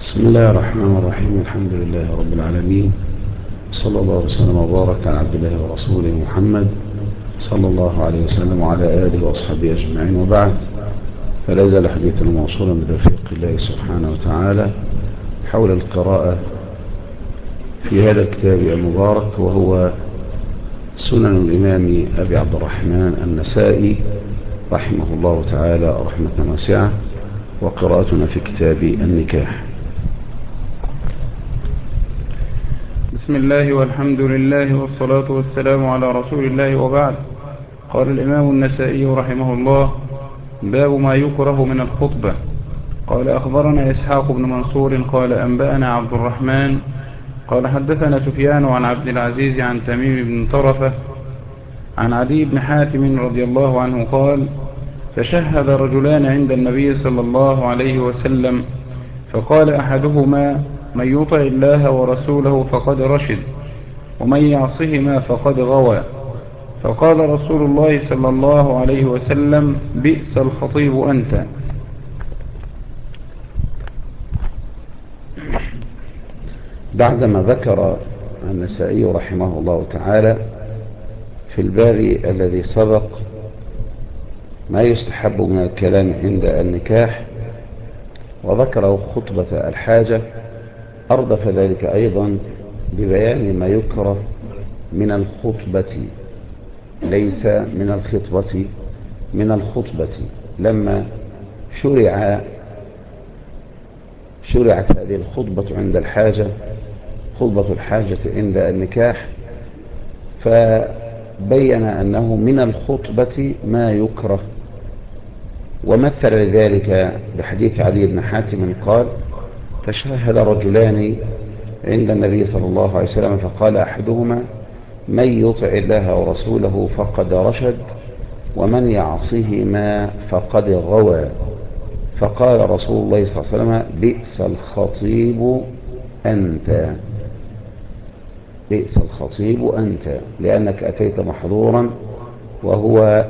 بسم الله الرحمن الرحيم. الحمد لله رب العالمين، صلى الله وسلم وبارك على عبد الله ورسوله محمد صلى الله عليه وسلم وعلى آله وأصحابه أجمعين، وبعد، فلا يزال حديثنا موصولا بتوفيق الله سبحانه وتعالى حول القراءة في هذا الكتاب المبارك، وهو سنن الإمام أبي عبد الرحمن النسائي رحمه الله تعالى رحمة واسعة، وقراءتنا في كتاب النكاح. بسم الله والحمد لله والصلاة والسلام على رسول الله، وبعد. قال الإمام النسائي رحمه الله: باب ما يكره من الخطبة. قال: أخبرنا إسحاق بن منصور قال: أنبأنا عبد الرحمن قال: حدثنا سفيان عن عبد العزيز عن تميم بن طرفة عن عدي بن حاتم رضي الله عنه قال: تشهد رجلان عند النبي صلى الله عليه وسلم، فقال أحدهما: من يطع الله ورسوله فقد رشد، ومن يعصهما فقد غوى. فقال رسول الله صلى الله عليه وسلم: بئس الخطيب أنت. بعدما ذكر النسائي رحمه الله تعالى في الباب الذي سبق ما يستحب من الكلام عند النكاح، وذكره خطبة الحاجة، أردف ذلك أيضا ببيان ما يكره من الخطبة، ليس من الخطبة، من الخطبة. لما شرعت هذه الخطبة عند الحاجة، خطبة الحاجة عند النكاح، فبين أنه من الخطبة ما يكره، ومثل لذلك بحديث عدي بن حاتم قال: تشهد رجلان عند النبي صلى الله عليه وسلم، فقال أحدهما: من يطع الله ورسوله فقد رشد، ومن يعصهما فقد غوى. فقال رسول الله صلى الله عليه وسلم: بئس الخطيب أنت، بئس الخطيب أنت، لأنك أتيت محظورا، وهو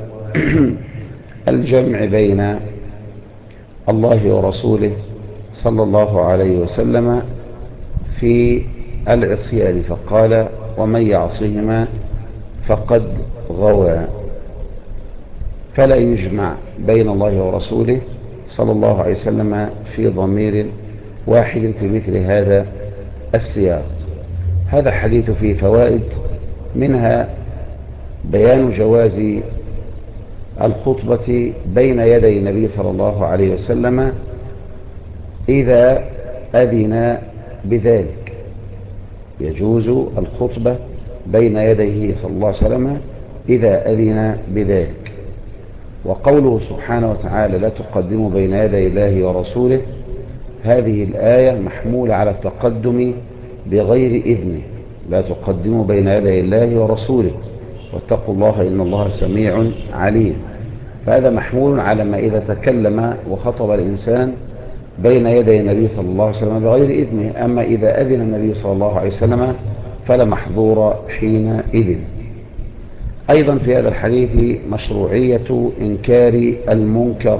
الجمع بين الله ورسوله صلى الله عليه وسلم في العصيان، فقال: ومن يعصهما فقد غوى. فلا يجمع بين الله ورسوله صلى الله عليه وسلم في ضمير واحد في مثل هذا السياق. هذا الحديث فيه فوائد، منها بيان جواز الخطبة بين يدي النبي صلى الله عليه وسلم إذا أذن بذلك، يجوز الخطبة بين يديه صلى الله عليه وسلم إذا أذن بذلك. وقوله سبحانه وتعالى: لا تقدموا بين يدي الله ورسوله، هذه الآية محمولة على التقدم بغير إذنه، لا تقدموا بين يدي الله ورسوله واتقوا الله إن الله سميع عليم. فهذا محمول على ما إذا تكلم وخطب الإنسان بين يدي النبي صلى الله عليه وسلم بغير إذنه. أما إذا أذن النبي صلى الله عليه وسلم فلا محظور حينئذ. أيضا في هذا الحديث مشروعية إنكار المنكر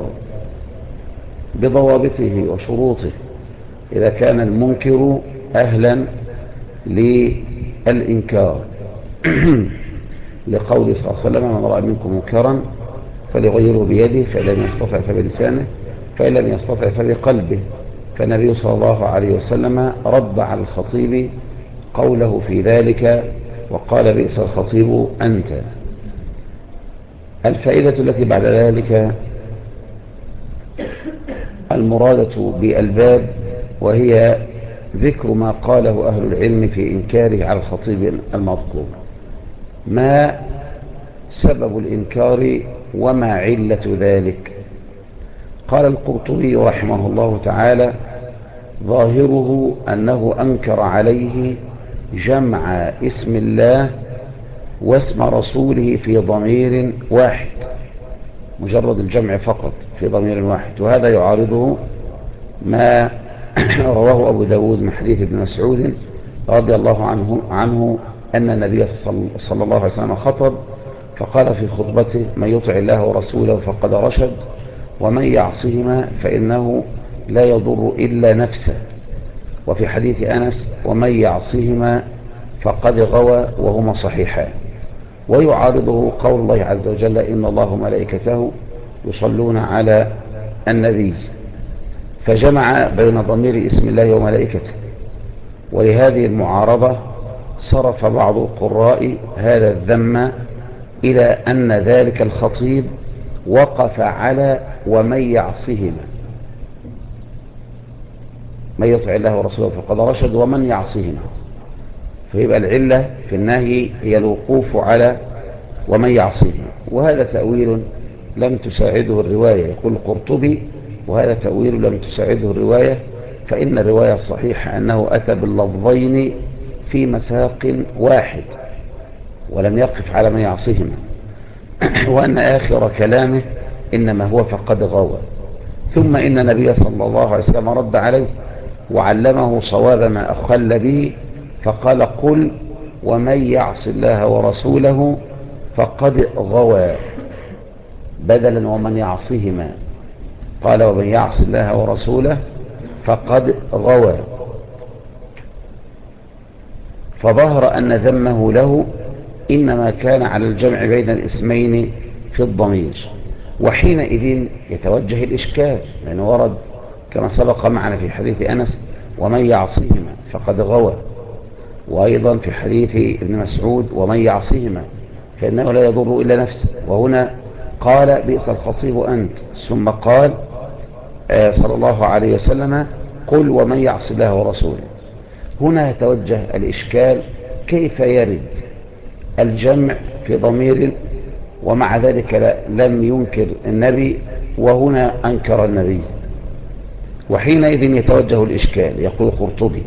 بضوابطه وشروطه، إذا كان المنكر أهلا للإنكار لقول صلى الله عليه وسلم: من رأى منكم منكرا فليغيره بيده، فإن لم يستطع فبلسانه، فإن لم يستطع فبقلبه. فالنبي صلى الله عليه وسلم رد على الخطيب قوله في ذلك وقال: بئس الخطيب أنت. الفائدة التي بعد ذلك المرادة بالباب، وهي ذكر ما قاله أهل العلم في إنكاره على الخطيب المذكور. ما سبب الإنكار وما علة ذلك؟ قال القرطبي رحمه الله تعالى: ظاهره أنه أنكر عليه جمع اسم الله واسم رسوله في ضمير واحد، مجرد الجمع فقط في ضمير واحد. وهذا يعارضه ما رواه أبو داود من حديث ابن مسعود رضي الله عنه أن النبي صلى الله عليه وسلم خطب فقال في خطبته: من يطع الله ورسوله فقد رشد، ومن يعصهما فإنه لا يضر إلا نفسه. وفي حديث أنس ومن يعصهما فقد غوى وهما صحيحان. ويعارضه قول الله عز وجل إن الله وملائكته يصلون على النبي، فجمع بين ضمير اسم الله وملائكته. ولهذه المعارضة صرف بعض القراء هذا الذم إلى أن ذلك الخطيب وقف على ومن يعصهما، من يطع الله ورسوله فقد رشد ومن يعصهما، فيبقى العلة في النهي هي الوقوف على ومن يعصهما. وهذا تأويل لم تساعده الرواية، يقول القرطبي وهذا تأويل لم تساعده الرواية، فإن الرواية الصحيحة أنه أتى باللفظين في مساق واحد ولم يقف على من يعصهما، وأن آخر كلامه إنما هو فقد غوى. ثم إن النبي صلى الله عليه وسلم رد عليه وعلمه صواب ما أخل به، فقال قل ومن يعص الله ورسوله فقد غوى، بدلا ومن يعصهما قال ومن يعص الله ورسوله فقد غوى. فظهر أن ذمه له إنما كان على الجمع بين الاسمين في الضمير، وحينئذ يتوجه الإشكال، لأنه ورد كما سبق معنا في حديث أنس ومن يعصهما فقد غوى، وأيضا في حديث ابن مسعود ومن يعصهما فإنه لا يضر إلا نفسه. وهنا قال بئس الخطيب أنت، ثم قال صلى الله عليه وسلم قل ومن يعص الله ورسوله. هنا يتوجه الإشكال كيف يرد الجمع في ضمير ومع ذلك لم ينكر النبي وهنا أنكر النبي؟ وحينئذ يتوجه الإشكال. يقول القرطبي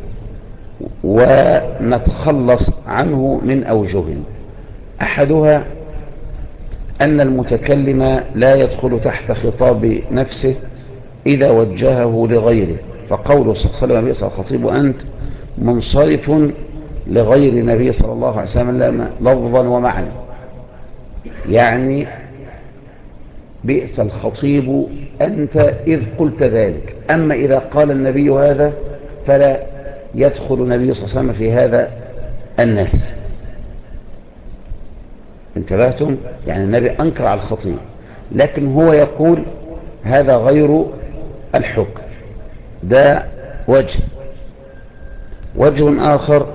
ونتخلص عنه من أوجه. أحدها أن المتكلم لا يدخل تحت خطاب نفسه إذا وجهه لغيره، فقوله صلى الله عليه وسلم بئس الخطيب أنت منصرف لغير النبي صلى الله عليه وسلم لفظا ومعنى، يعني بئس الخطيب أنت إذ قلت ذلك. أما إذا قال النبي هذا فلا يدخل النبي صلى الله عليه وسلم في هذا النهي. انتبهتم؟ يعني النبي أنكر على الخطيب، لكن هو يقول هذا غير الحكم. ده وجه آخر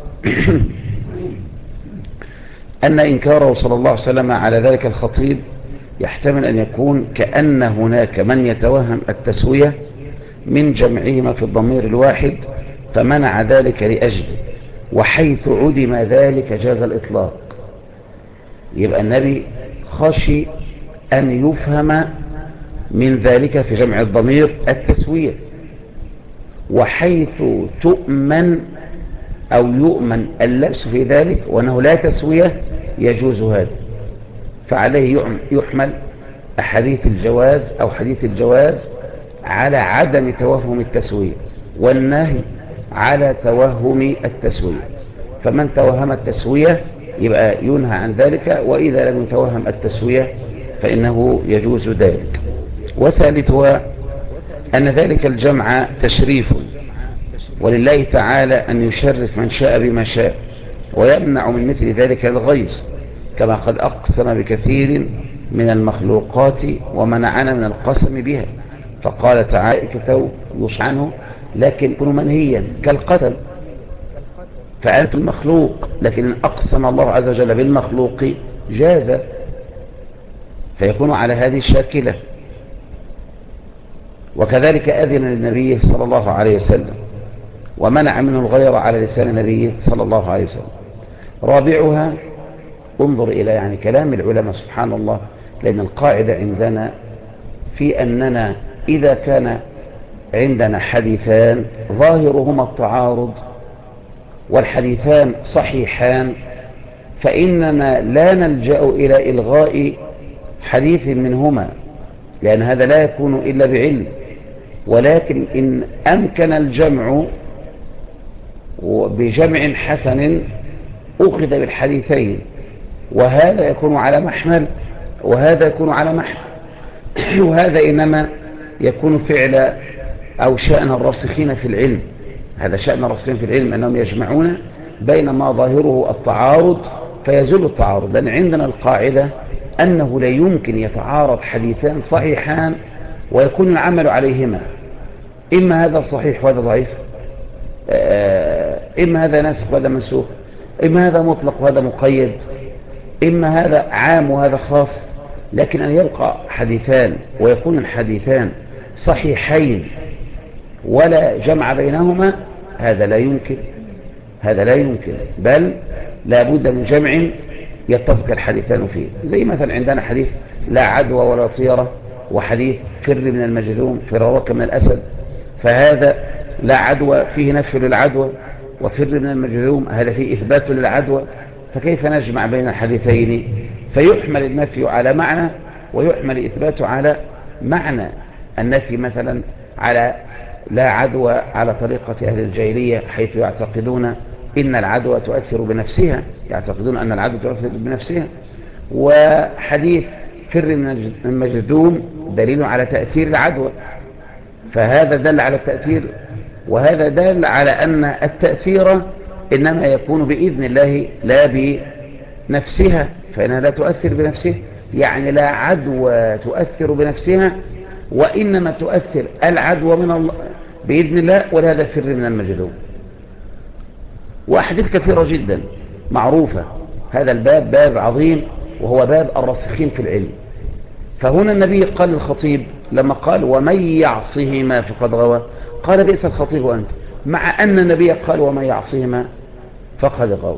أن إنكاره صلى الله عليه وسلم على ذلك الخطيب يحتمل أن يكون كأن هناك من يتوهم التسوية من جمعهما في الضمير الواحد فمنع ذلك لأجله، وحيث عدم ذلك جاز الإطلاق. يبقى النبي خشي أن يفهم من ذلك في جمع الضمير التسوية، وحيث تؤمن أو يؤمن اللبس في ذلك وأنه لا تسوية يجوز هذا، فعليه يحمل أحاديث الجواز أو حديث الجواز على عدم توهم التسوية، والنهي على توهم التسوية. فمن توهم التسوية يبقى ينهى عن ذلك، وإذا لم يتوهم التسوية فإنه يجوز ذلك. وثالثها أن ذلك الجمع تشريف، ولله تعالى أن يشرف من شاء بما شاء ويمنع من مثل ذلك الغيظ، كما قد أقسم بكثير من المخلوقات ومنعنا من القسم بها، فقال تعالى يوصى عنه لكن يكون منهيا كالقتل، فأنت المخلوق، لكن أقسم الله عز وجل بالمخلوق جاز، فيكون على هذه الشاكلة. وكذلك أذن للنبي صلى الله عليه وسلم ومنع منه الغير على لسان النبي صلى الله عليه وسلم. رابعها انظر إلى يعني كلام العلماء سبحان الله، لأن القاعدة عندنا في أننا إذا كان عندنا حديثان ظاهرهما التعارض والحديثان صحيحان فإننا لا نلجأ إلى إلغاء حديث منهما، لأن هذا لا يكون إلا بعلم. ولكن إن أمكن الجمع بجمع حسن أخذ بالحديثين، وهذا يكون على محمل وهذا يكون على محمل، وهذا إنما يكون فعل أو شأن الراسخين في العلم، هذا شأن الراسخين في العلم أنهم يجمعون بين ما ظاهره التعارض فيزول التعارض، لأن عندنا القاعدة أنه لا يمكن يتعارض حديثان صحيحان ويكون العمل عليهما، إما هذا صحيح وهذا ضعيف، إما هذا ناسخ وهذا منسوخ، إما هذا مطلق وهذا مقيد، إما هذا عام وهذا خاص. لكن أن يبقى حديثان ويكون الحديثان صحيحين ولا جمع بينهما، هذا لا يمكن، هذا لا يمكن، بل لا بد من جمع يتفق الحديثان فيه. زي مثلا عندنا حديث لا عدوى ولا طيرة، وحديث فر من المجذوم فرارك من الأسد، فهذا لا عدوى فيه نفي للعدوى، وفر من المجذوم هذا فيه إثبات للعدوى، فكيف نجمع بين الحديثين؟ فيحمل النفي على معنى ويحمل إثباته على معنى. النفي مثلا على لا عدوى على طريقة أهل الجاهلية، حيث يعتقدون إن العدوى تؤثر بنفسها، يعتقدون أن العدوى تؤثر بنفسها. وحديث فر من المجذوم دليل على تأثير العدوى، فهذا دل على التأثير، وهذا دل على أن التأثير إنما يكون بإذن الله لا بنفسها، فإنها لا تؤثر بنفسها، يعني لا عدوى تؤثر بنفسها، وإنما تؤثر العدوى من الله بإذن الله، ولهذا فر من المجذوم. وأحاديث كثيرة جدا معروفة. هذا الباب باب عظيم، وهو باب الراسخين في العلم. فهنا النبي قال للخطيب لما قال ومن يعصهما فقد غوى، قال بئس الخطيب أنت، مع أن النبي قال ومن يعصهما فقد غوى.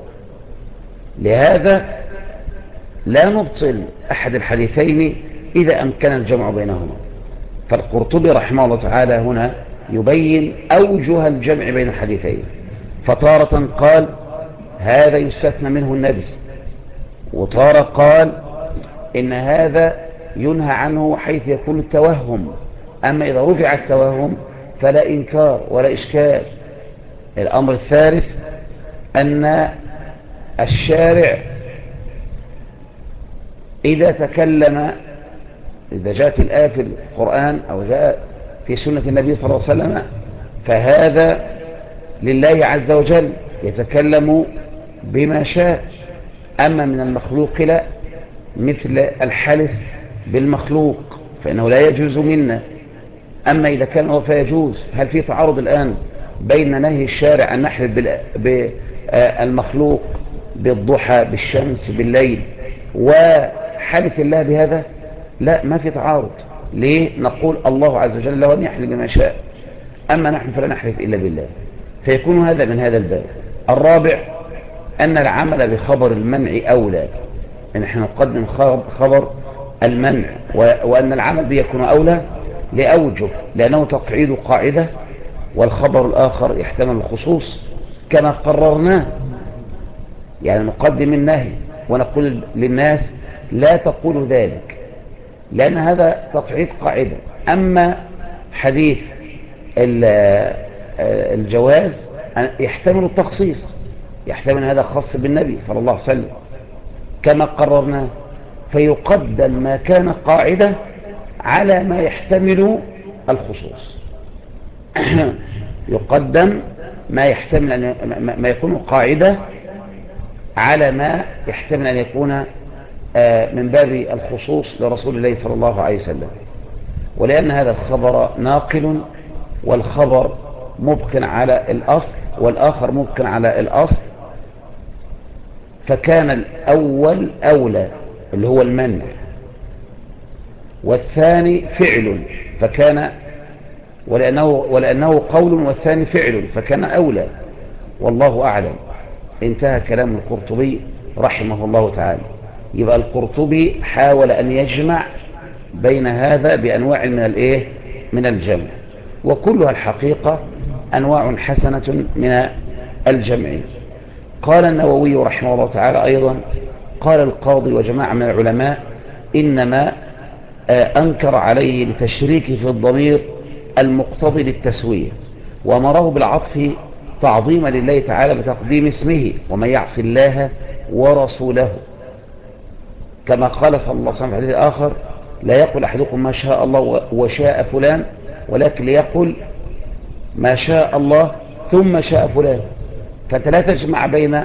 لهذا لا نبطل أحد الحديثين إذا أمكن الجمع بينهما. فالقرطبي رحمه الله تعالى هنا يبين أوجه الجمع بين الحديثين، فتارة قال هذا يستثنى منه النبي، وتارة قال إن هذا ينهى عنه حيث يكون التوهم، أما إذا رفع التوهم فلا إنكار ولا إشكال. الأمر الثالث أن الشارع إذا تكلم، إذا جاءت الآية في القرآن أو جاءت في سنة النبي صلى الله عليه وسلم، فهذا لله عز وجل يتكلم بما شاء. أما من المخلوق لا، مثل الحلف بالمخلوق فإنه لا يجوز منا. أما إذا كان هو فيجوز. هل في تعارض الآن بين نهي الشارع أن نحلف بالمخلوق بالضحى بالشمس بالليل وحلف الله بهذا؟ لا، ما في تعارض. ليه؟ نقول الله عز وجل له أن يحلف بما شاء، أما نحن فلا نحلف إلا بالله، فيكون هذا من هذا الباب. الرابع أن العمل بخبر المنع أولى، أن نحن نقدم خبر المنع، وأن العمل به يكون أولى لأوجه، لأنه تقعيد قاعدة، والخبر الآخر يحتمل الخصوص كما قررناه. يعني نقدم النهي ونقول للناس لا تقولوا ذلك، لأن هذا تقعيد قاعدة. أما حديث الجواز يحتمل التخصيص، يحتمل هذا خاص بالنبي صلى الله عليه وسلم كما قررناه، فيقدم ما كان قاعدة على ما يحتمل الخصوص. يقدم ما يحتمل ما يكون قاعدة على ما يحتمل أن يكون من باب الخصوص لرسول الله صلى الله عليه وسلم. ولأن هذا الخبر ناقل، والخبر مبق على الأصل والآخر مبق على الأصل، فكان الأول أولى اللي هو المنع، والثاني فعل فكان، ولأنه قول والثاني فعل فكان أولى، والله أعلم. انتهى كلام القرطبي رحمه الله تعالى. يبقى القرطبي حاول أن يجمع بين هذا بأنواع من الجمع، وكلها الحقيقة أنواع حسنة من الجمع. قال النووي رحمه الله تعالى أيضا، قال القاضي وجماعة من العلماء إنما أنكر عليه لتشريك في الضمير المقتضي للتسوية، وأمره بالعطف تعظيما لله تعالى بتقديم اسمه ومن يعص الله ورسوله، كما قال صلى الله عليه وسلم في الحديث الآخر لا يقول أحدكم ما شاء الله وشاء فلان، ولكن ليقل ما شاء الله ثم شاء فلان، فأنت لا تجمع بين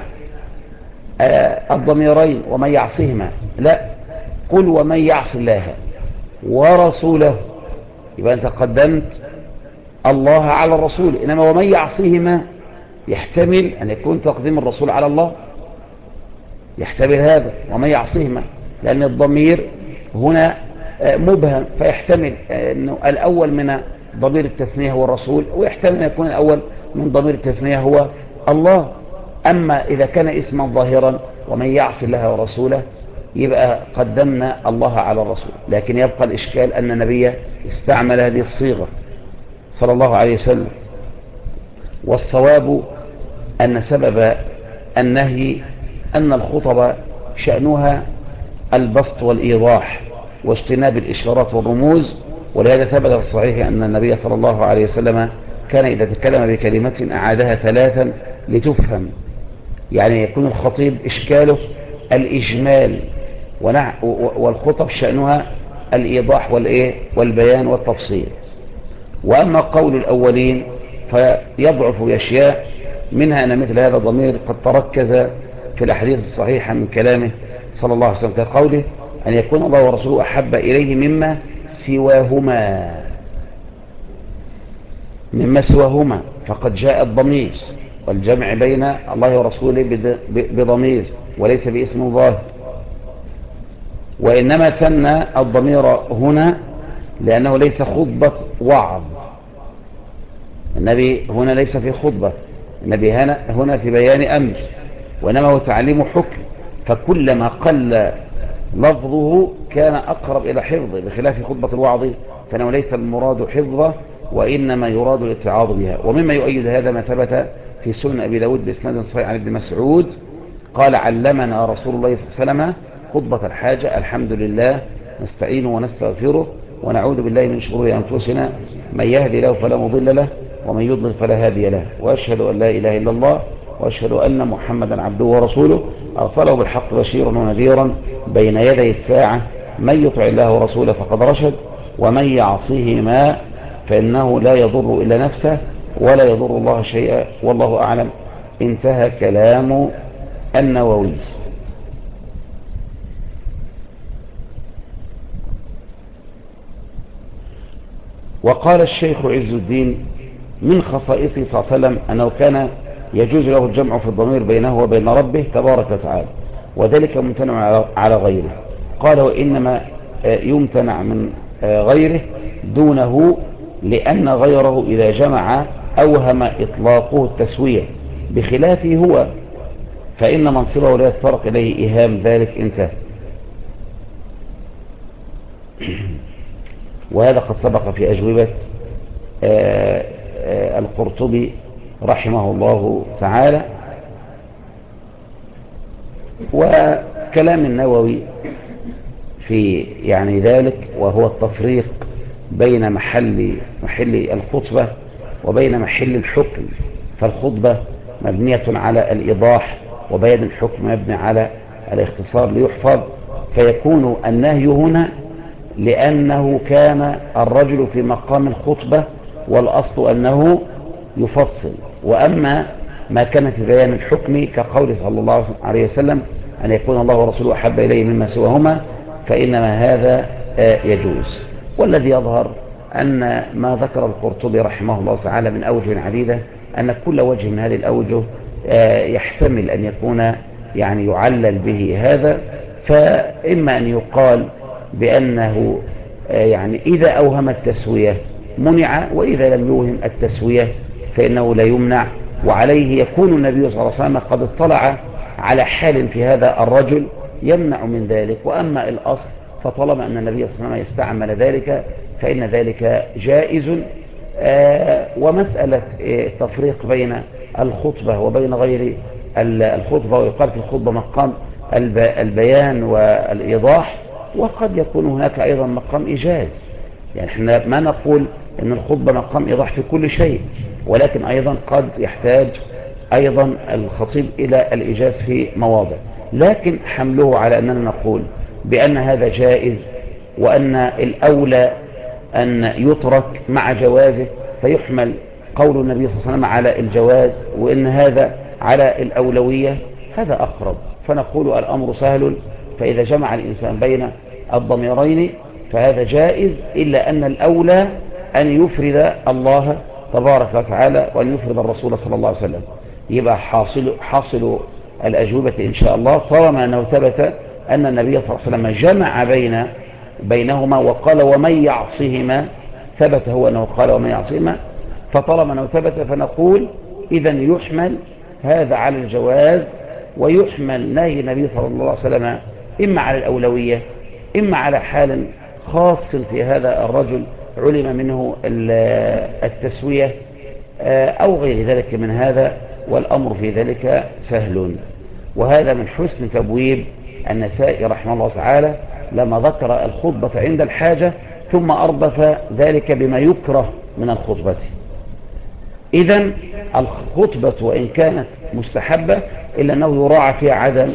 الضميرين ومن يعصيهما، لا، قل ومن يعص الله ورسوله، يبقى أنت قدمت الله على الرسول. إنما ومن يعصيهما يحتمل أن يكون تقديم الرسول على الله، يحتمل هذا ومن يعصيهما، لأن الضمير هنا مبهم، فيحتمل أنه الأول من ضمير التثنية هو الرسول، ويحتمل أن يكون الأول من ضمير التثنية هو الله. أما إذا كان اسما ظاهرا ومن يعص الله ورسوله يبقى قدمنا الله على الرسول، لكن يبقى الإشكال أن النبي استعمل هذه الصيغة صلى الله عليه وسلم. والصواب أن سبب النهي أن الخطب شأنها البسط والإيضاح واجتناب الإشارات والرموز، ولهذا ثبت في الصحيح أن النبي صلى الله عليه وسلم كان إذا تكلم بكلمة أعادها 3 لتفهم، يعني يكون الخطيب إشكاله الإجمال، والخطب شأنها الإيضاح والبيان والتفصيل. وأما قول الأولين فيضعف بأشياء، منها أن مثل هذا الضمير قد تركز في الأحاديث الصحيحة من كلامه صلى الله عليه وسلم، كقوله أن يكون الله ورسوله أحب إليه مما سواهما، فقد جاء الضمير والجمع بين الله ورسوله بضمير وليس باسم ظاهر. وإنما ثنى الضمير هنا لأنه ليس خطبة وعظ، النبي هنا ليس في خطبة، النبي هنا في بيان أمر، وإنما هو تعليم حكم، فكلما قل لفظه كان أقرب إلى حفظه، بخلاف خطبة الوعظ فإنه ليس المراد حفظه وإنما يراد الاتعاظ بها. ومما يؤيد هذا ما ثبت في سنن أبي داود بإسناد صحيح عن ابن مسعود قال علمنا رسول الله صلى الله عليه وسلم خطبة الحاجة: الحمد لله نستعينه ونستغفره ونعوذ بالله من شرور أنفسنا، من يهدي له فلا مضل له ومن يضلل فلا هادي له، وأشهد أن لا إله إلا الله وأشهد أن محمدا عبده ورسوله أرسله بالحق بشيرا ونذيرا بين يدي الساعة، من يطع الله ورسوله فقد رشد ومن يعصيهما فإنه لا يضر إلا نفسه ولا يضر الله شيئا والله أعلم. انتهى كلام النووي. وقال الشيخ عز الدين من خصائصه صلى الله عليه وسلم أنه كان يجوز له الجمع في الضمير بينه وبين ربه تبارك وتعالى، وذلك ممتنع على غيره. قال وإنما يمتنع من غيره دونه، لأن غيره إذا جمع أوهم إطلاقه التسوية، بخلافه هو فإن منصبه لا يتطرق إليه إيهام ذلك. انتهى. وهذا قد سبق في أجوبة القرطبي رحمه الله تعالى. وكلام النووي في يعني ذلك، وهو التفريق بين محل الخطبة وبين محل الحكم، فالخطبة مبنية على الإيضاح وبيان الحكم مبني على الاختصار ليحفظ، فيكون النهي هنا لأنه كان الرجل في مقام الخطبة والأصل أنه يفصل. وأما ما كان في بيان الحكم كقول صلى الله عليه وسلم أن يكون الله ورسوله أحب إليه مما سواهما فإنما هذا يجوز. والذي يظهر أن ما ذكر القرطبي رحمه الله تعالى من أوجه عديدة، أن كل وجه من هذه الأوجه يحتمل أن يكون يعني يعلل به هذا. فإما أن يقال بأنه يعني إذا أوهم التسوية منع، وإذا لم يوهم التسوية فإنه لا يمنع، وعليه يكون النبي صلى الله عليه وسلم قد اطلع على حال في هذا الرجل يمنع من ذلك. وأما الأصل فطالما أن النبي صلى الله عليه وسلم يستعمل ذلك فإن ذلك جائز. ومسألة التفريق بين الخطبة وبين غير الخطبة، ويقال في الخطبة مقام البيان والإيضاح، وقد يكون هناك أيضا مقام إيجاز. يعني احنا ما نقول أن الخطبة مقام إيضاح في كل شيء، ولكن أيضا قد يحتاج أيضا الخطيب إلى الإيجاز في مواضع، لكن حمله على أننا نقول بأن هذا جائز، وأن الأولى أن يترك مع جوازه، فيحمل قول النبي صلى الله عليه وسلم على الجواز وإن هذا على الأولوية، هذا أقرب. فنقول الأمر سهل، فإذا جمع الإنسان بين الضميرين فهذا جائز، إلا أن الأولى أن يفرد الله تبارك وتعالى وأن يفرد الرسول صلى الله عليه وسلم. يبقى حاصل الأجوبة إن شاء الله طالما أنه ثبت أن النبي صلى الله عليه وسلم جمع بينهما وقال ومن يعصهما، ثبت هو أنه قال ومن يعصهما، فطالما أنه ثبت فنقول إذن يحمل هذا على الجواز، ويحمل نهي النبي صلى الله عليه وسلم إما على الأولوية إما على حال خاص في هذا الرجل علم منه التسوية أو غير ذلك من هذا، والأمر في ذلك سهل. وهذا من حسن تبويب النسائي رحمه الله تعالى لما ذكر الخطبة عند الحاجة ثم أردف ذلك بما يكره من الخطبة. إذن الخطبة وإن كانت مستحبة إلا أنه يراعى فيها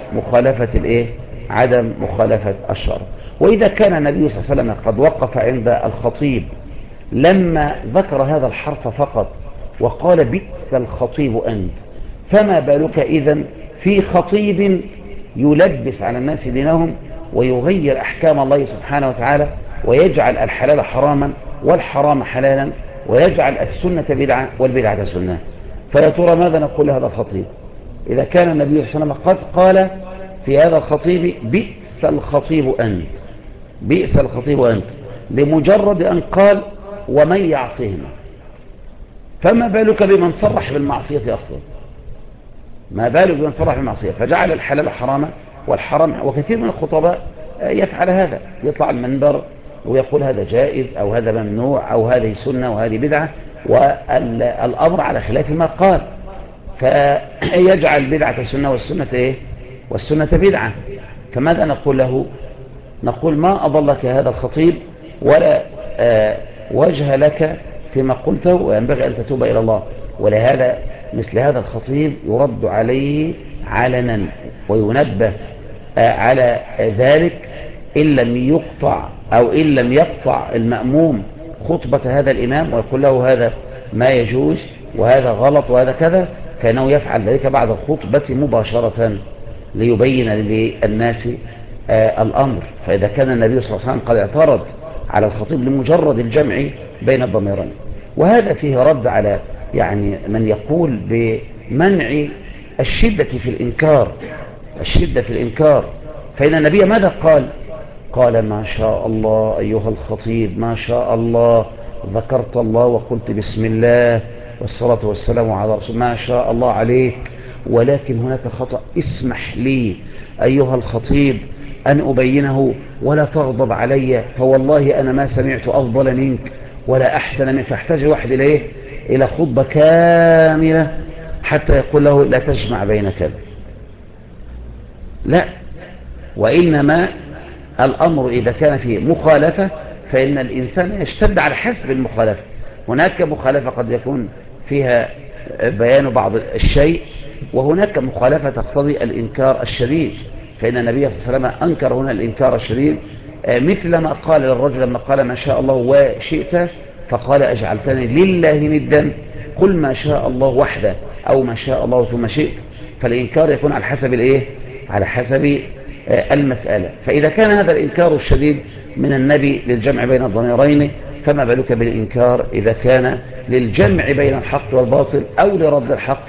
عدم مخالفة الشرع. وإذا كان النبي صلى الله عليه وسلم قد وقف عند الخطيب لما ذكر هذا الحرف فقط وقال بئس الخطيب أنت، فما بالك إذن في خطيب يلبس على الناس دينهم ويغير أحكام الله سبحانه وتعالى ويجعل الحلال حراما والحرام حلالا ويجعل السنة بدعة والبدعة سنة. فيا ترى ماذا نقول لهذا الخطيب إذا كان النبي صلى الله عليه وسلم قد قال في هذا الخطيب بئس الخطيب أنت، بئس الخطيب أنت، لمجرد أن قال ومن يعصهما، فما بالك بمن صرح بالمعصية أصلا؟ ما بالك بمن صرح بالمعصية فجعل الحلال حراما والحرام. وكثير من الخطباء يفعل هذا، يطلع المنبر ويقول هذا جائز أو هذا ممنوع أو هذه سنة وهذه بدعة، والأمر على خلاف ما قال، فيجعل بدعة سنة والسنة بدعة. فماذا نقول له؟ نقول ما أضلك هذا الخطيب ولا وجه لك فيما قلته، وينبغي أن تتوب إلى الله. ولهذا مثل هذا الخطيب يرد عليه علنا وينبه على ذلك إن لم يقطع أو إن لم يقطع المأموم خطبة هذا الإمام ويقول له هذا ما يجوز وهذا غلط وهذا كذا، فإنه يفعل ذلك بعد الخطبة مباشرة ليبين للناس الأمر. فإذا كان النبي صلى الله عليه وسلم قد اعترض على الخطيب لمجرد الجمع بين الضميرين، وهذا فيه رد على يعني من يقول بمنع الشدة في الإنكار. فإن النبي ماذا قال ما شاء الله أيها الخطيب، ما شاء الله ذكرت الله وقلت بسم الله والصلاة والسلام على رسول، ما شاء الله عليك، ولكن هناك خطأ، اسمح لي أيها الخطيب أن أبينه ولا تغضب علي، فوالله أنا ما سمعت أفضل منك ولا أحسن منك. فاحتاج الواحد إلى خطبة كاملة حتى يقول له لا تجمع بين كذا، لا. وإنما الأمر إذا كان فيه مخالفة فإن الإنسان يشتد على حسب المخالفة. هناك مخالفة قد يكون فيها بيان بعض الشيء، وهناك مخالفة تقتضي الإنكار الشديد، فإن النبي صلى الله عليه وسلم أنكر هنا الإنكار الشديد، مثل ما قال للرجل لما قال ما شاء الله وشئت فقال أجعلتني لله ندا، قل ما شاء الله وحده أو ما شاء الله ثم شئت. فالإنكار يكون على حسب على حسب المسألة. فإذا كان هذا الإنكار الشديد من النبي للجمع بين الضميرين، فما بالك بالإنكار إذا كان للجمع بين الحق والباطل أو لرد الحق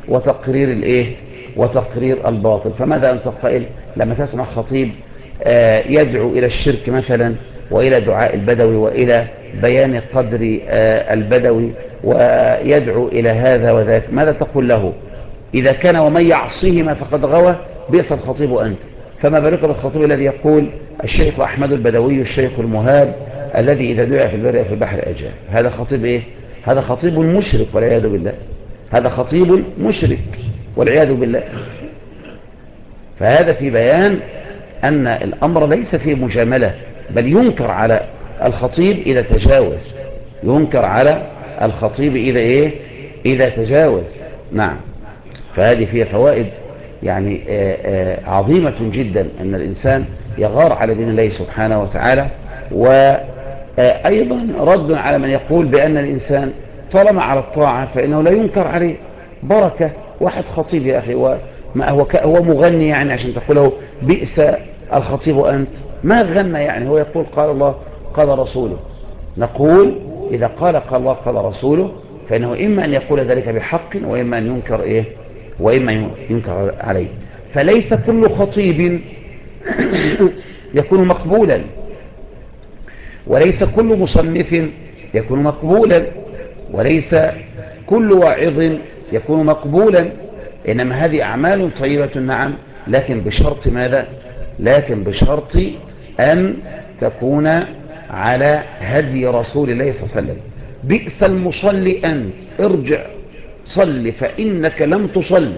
وتقرير الباطل. فماذا أنت قائل لما تسمع خطيب يدعو إلى الشرك مثلا وإلى دعاء البدوي وإلى بيان قدر البدوي ويدعو إلى هذا وذاك، ماذا تقول له؟ إذا كان ومن يعصيهما فقد غوى بئس الخطيب أنت، فما بالك بالخطيب الذي يقول الشيخ أحمد البدوي الشيخ المهاب الذي إذا دعا في البر في البحر أجاب. هذا خطيب إيه؟ هذا خطيب مشرك والعياذ بالله، هذا خطيب مشرك والعياذ بالله. فهذا في بيان أن الأمر ليس فيه مجاملة، بل ينكر على الخطيب إذا تجاوز، ينكر على الخطيب إذا تجاوز. نعم. فهذه فيها فوائد يعني عظيمة جدا، أن الإنسان يغار على دين الله سبحانه وتعالى. وأيضا رد على من يقول بأن الإنسان طالما على الطاعة فإنه لا ينكر عليه. بركة واحد خطيب يا أخي، ما هو مغني يعني عشان تقوله بئس الخطيب أنت؟ ما غنى يعني، هو يقول قال الله قال رسوله. نقول إذا قال الله قال رسوله فإنه إما أن يقول ذلك بحق وإما أن ينكر إيه، وإما ينكر عليه. فليس كل خطيب يكون مقبولا، وليس كل مصنف يكون مقبولا، وليس كل واعظ يكون مقبولا، إنما هذه أعمال طيبة نعم، لكن بشرط ماذا؟ لكن بشرط أن تكون على هدي رسول الله صلى الله عليه وسلم. بئس المصلي أنت، ارجع صل فإنك لم تصلي.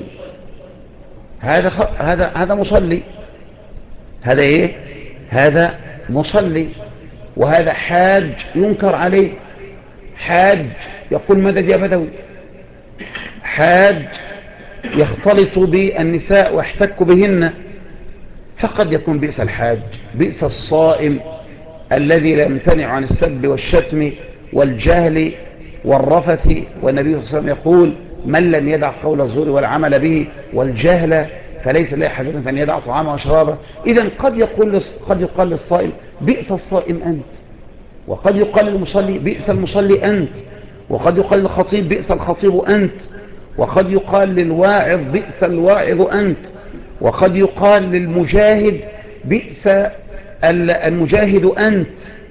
هذا مصلي، هذا ايه؟ هذا مصلي. وهذا حاج ينكر عليه. حاج يقول مدد يا بدوي، حاج يختلط بالنساء ويحتك بهن، فقد يكون بئس الحاج. بئس الصائم الذي لا يمتنع عن السب والشتم والجهل والرفث، والنبي صلى الله عليه وسلم يقول من لم يدع قول الزور والعمل به والجهل فليس له حاجة فان يدع طعامه وشرابه. إذن قد يقال للصائم بئس الصائم أنت، وقد يقال للمصلي بئس المصلي أنت، وقد يقال للخطيب بئس الخطيب أنت، وقد يقال للواعظ بئس الواعظ أنت، وقد يقال للمجاهد بئس المجاهد أنت.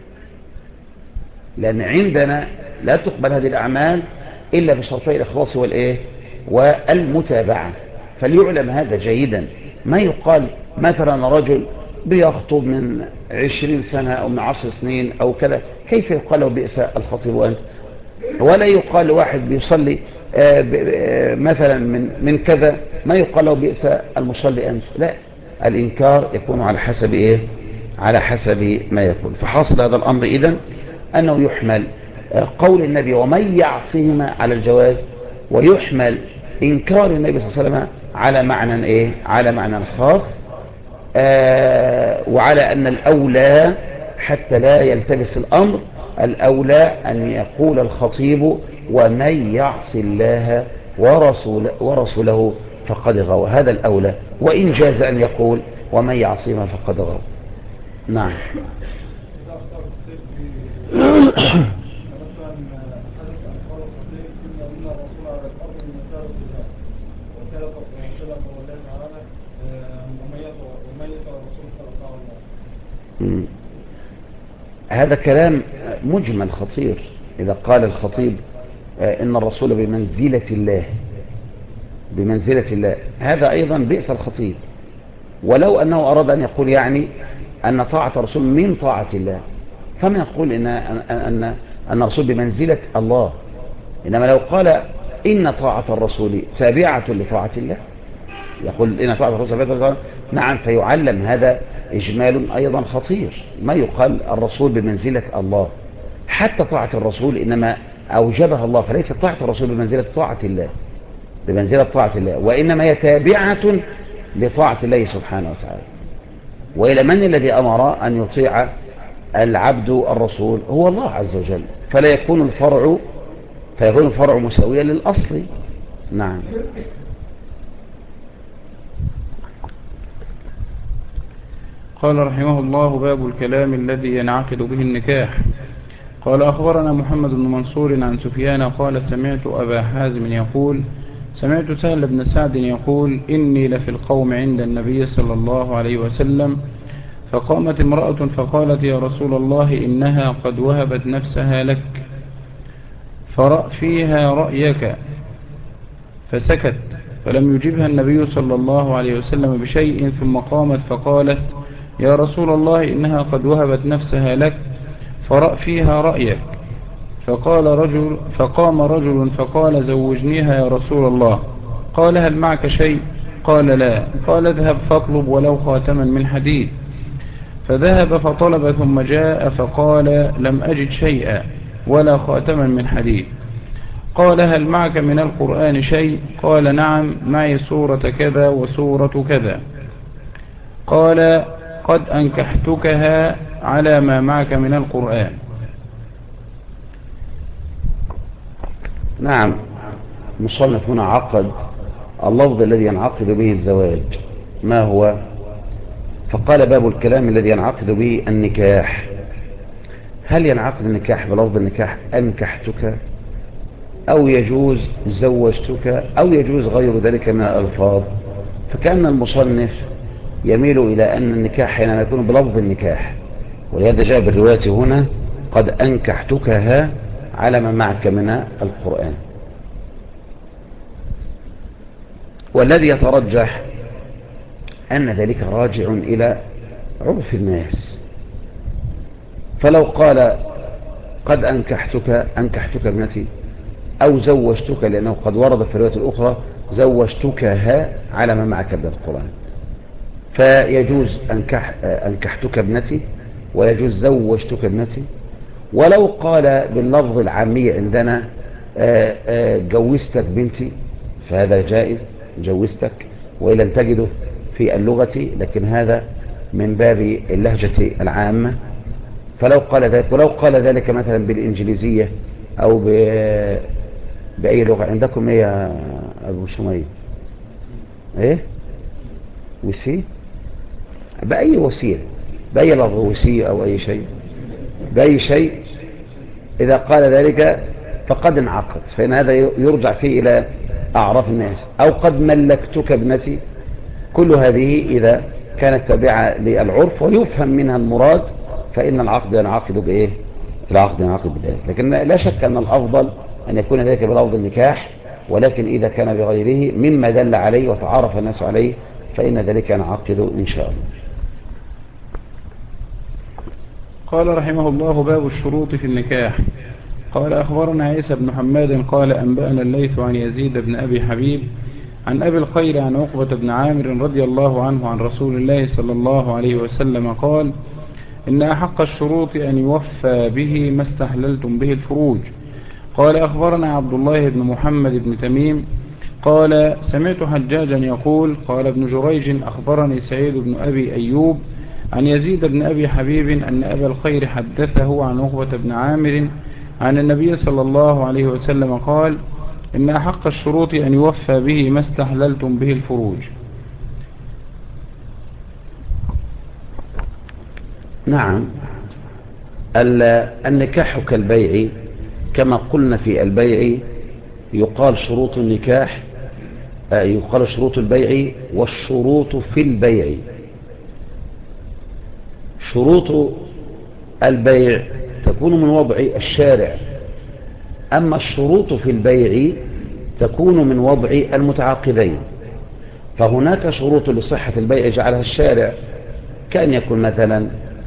لأن عندنا لا تقبل هذه الأعمال إلا بشرطي الإخلاص والإيه والمتابعة. فليعلم هذا جيدا. ما يقال مثلا رجل بيخطب من 20 سنة أو من 10 سنين أو كذا، كيف يقال له بئس الخطيب أنت؟ ولا يقال لواحد بيصلي مثلا من كذا ما يقال له بئس المصلي أنت. لا، الإنكار يكون على حسب إيه؟ على حسب ما يكون. فحاصل هذا الأمر إذن أنه يحمل قول النبي ومن يعصهما على الجواز، ويحمل إنكار النبي صلى الله عليه وسلم على معنى إيه؟ على معنى خاص. وعلى أن الأولى حتى لا يلتبس الأمر، الأولى أن يقول الخطيب ومن يعص الله ورسوله فقد غوى. هذا الأولى، وإن جاز أن يقول ومن يعصهما فقد غوى. نعم. هذا كلام مجمل خطير. إذا قال الخطيب إن الرسول بمنزلة الله، بمنزلة الله، هذا أيضا بئس الخطيب. ولو أنه أراد أن يقول يعني أن طاعة الرسول من طاعة الله، فما يقول أن الرسول بمنزلة الله. إنما لو قال إن طاعة الرسول تابعة لطاعة الله، يقول إن طاعة الرسول تابعة لطاعة الله، نعم، فيعلم. هذا إجمال أيضا خطير. ما يقال الرسول بمنزلة الله، حتى طاعة الرسول إنما أوجبها الله، فليس طاعة الرسول بمنزلة طاعة الله، بمنزلة طاعة الله، وإنما هي تابعة لطاعة الله سبحانه وتعالى. وإلى من الذي أمر أن يطيع العبد الرسول؟ هو الله عز وجل. فلا يكون الفرع مساويا للأصل. نعم. قال رحمه الله: باب الكلام الذي ينعقد به النكاح. قال: أخبرنا محمد بن منصور عن سفيان قال: سمعت أبا حازم يقول: سمعت سهل بن سعد يقول: إني لفي القوم عند النبي صلى الله عليه وسلم، فقامت امرأة فقالت: يا رسول الله، إنها قد وهبت نفسها لك، فرأ فيها رأيك. فسكت، فلم يجبها النبي صلى الله عليه وسلم بشيء، ثم قامت فقالت: يا رسول الله، إنها قد وهبت نفسها لك، فرأ فيها رأيك. فقام رجل فقال: زوجنيها يا رسول الله. قال: هل معك شيء؟ قال: لا. قال: اذهب فاطلب ولو خاتما من حديد. فذهب فطلب ثم جاء فقال: لم أجد شيئا ولا خاتما من حديد. قال: هل معك من القرآن شيء؟ قال: نعم، معي سورة كذا وسورة كذا. قال: قد أنكحتكها على ما معك من القرآن. نعم. مصنف هنا عقد اللفظ الذي ينعقد به الزواج ما هو؟ فقال باب الكلام الذي ينعقد به النكاح. هل ينعقد النكاح بلفظ النكاح أنكحتك، أو يجوز زوجتك، أو يجوز غير ذلك من الألفاظ؟ فكأن المصنف يميل إلى أن النكاح حينما يكون بلفظ النكاح، ولهذا جاء بالرواية هنا قد أنكحتكها على ما معك من القرآن. والذي يترجح أن ذلك راجع إلى عرف الناس. فلو قال قد أنكحتك ابنتي، أو زوجتك، لأنه قد ورد في الرواية الأخرى زوجتكها على ما معك من القرآن، فيجوز أنكحتك ابنتي، ويجوز زوجتك ابنتي. ولو قال باللفظ العامي عندنا جوزتك بنتي، فهذا جائز، جوزتك، وإن لم تجده في اللغة، لكن هذا من باب اللهجة العامة. فلو قال ذلك، ولو قال ذلك مثلا بالإنجليزية أو بأي لغة عندكم، إيه يا أبو سمية؟ إيه وسي؟ بأي وسيلة، بأي لفظ، وسي أو أي شيء، بأي شيء، إذا قال ذلك فقد انعقد، فإن هذا يرجع فيه إلى أعراف الناس. أو قد ملكتك ابنتي، كل هذه إذا كانت تابعة للعرف ويفهم منها المراد، فإن العقد ينعقد بإيه؟ العقد ينعقد بذلك. لكن لا شك أن الأفضل أن يكون ذلك بلفظ النكاح، ولكن إذا كان بغيره مما دل عليه وتعارف الناس عليه فإن ذلك ينعقد إن شاء الله. قال رحمه الله: باب الشروط في النكاح. قال: أخبرنا عيسى بن حماد قال: أنبأنا الليث عن يزيد بن أبي حبيب عن أبي الخير عن عقبة بن عامر رضي الله عنه عن رسول الله صلى الله عليه وسلم قال: إن أحق الشروط أن يوفى به ما استحللتم به الفروج. قال: أخبرنا عبد الله بن محمد بن تميم قال: سمعت حجاجا يقول: قال ابن جريج: أخبرني سعيد بن أبي أيوب عن يزيد بن أبي حبيب أن أبا الخير حدثه عن عقبة بن عامر عن النبي صلى الله عليه وسلم قال: إن أحق الشروط أن يوفى به ما استحللتم به الفروج. نعم. النكاح كالبيع، كما قلنا في البيع يقال شروط النكاح، يقال شروط البيع والشروط في البيع. شروط البيع تكون من وضع الشارع، أما الشروط في البيع تكون من وضع المتعاقدين. فهناك شروط لصحة البيع جعلها الشارع، كان يكون مثلا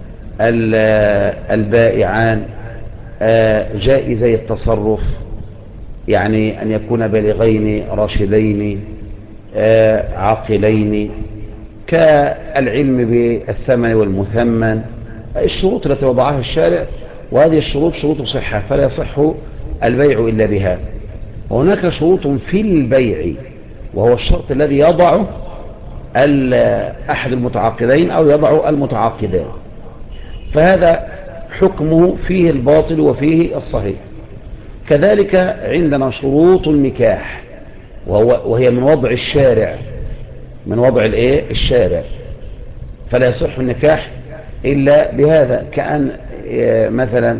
البائعان جائزي التصرف، يعني أن يكون بالغين راشدين عاقلين، كالعلم بالثمن والمثمن، الشروط التي وضعها الشارع. وهذه الشروط شروط صحة، فلا يصح البيع إلا بها. وهناك شروط في البيع، وهو الشرط الذي يضعه أحد المتعاقدين أو يضع المتعاقدان، فهذا حكمه فيه الباطل وفيه الصحيح. كذلك عندنا شروط النكاح، وهي من وضع الشارع، من وضع الشارع، فلا يصح النكاح إلا بهذا. كأن مثلا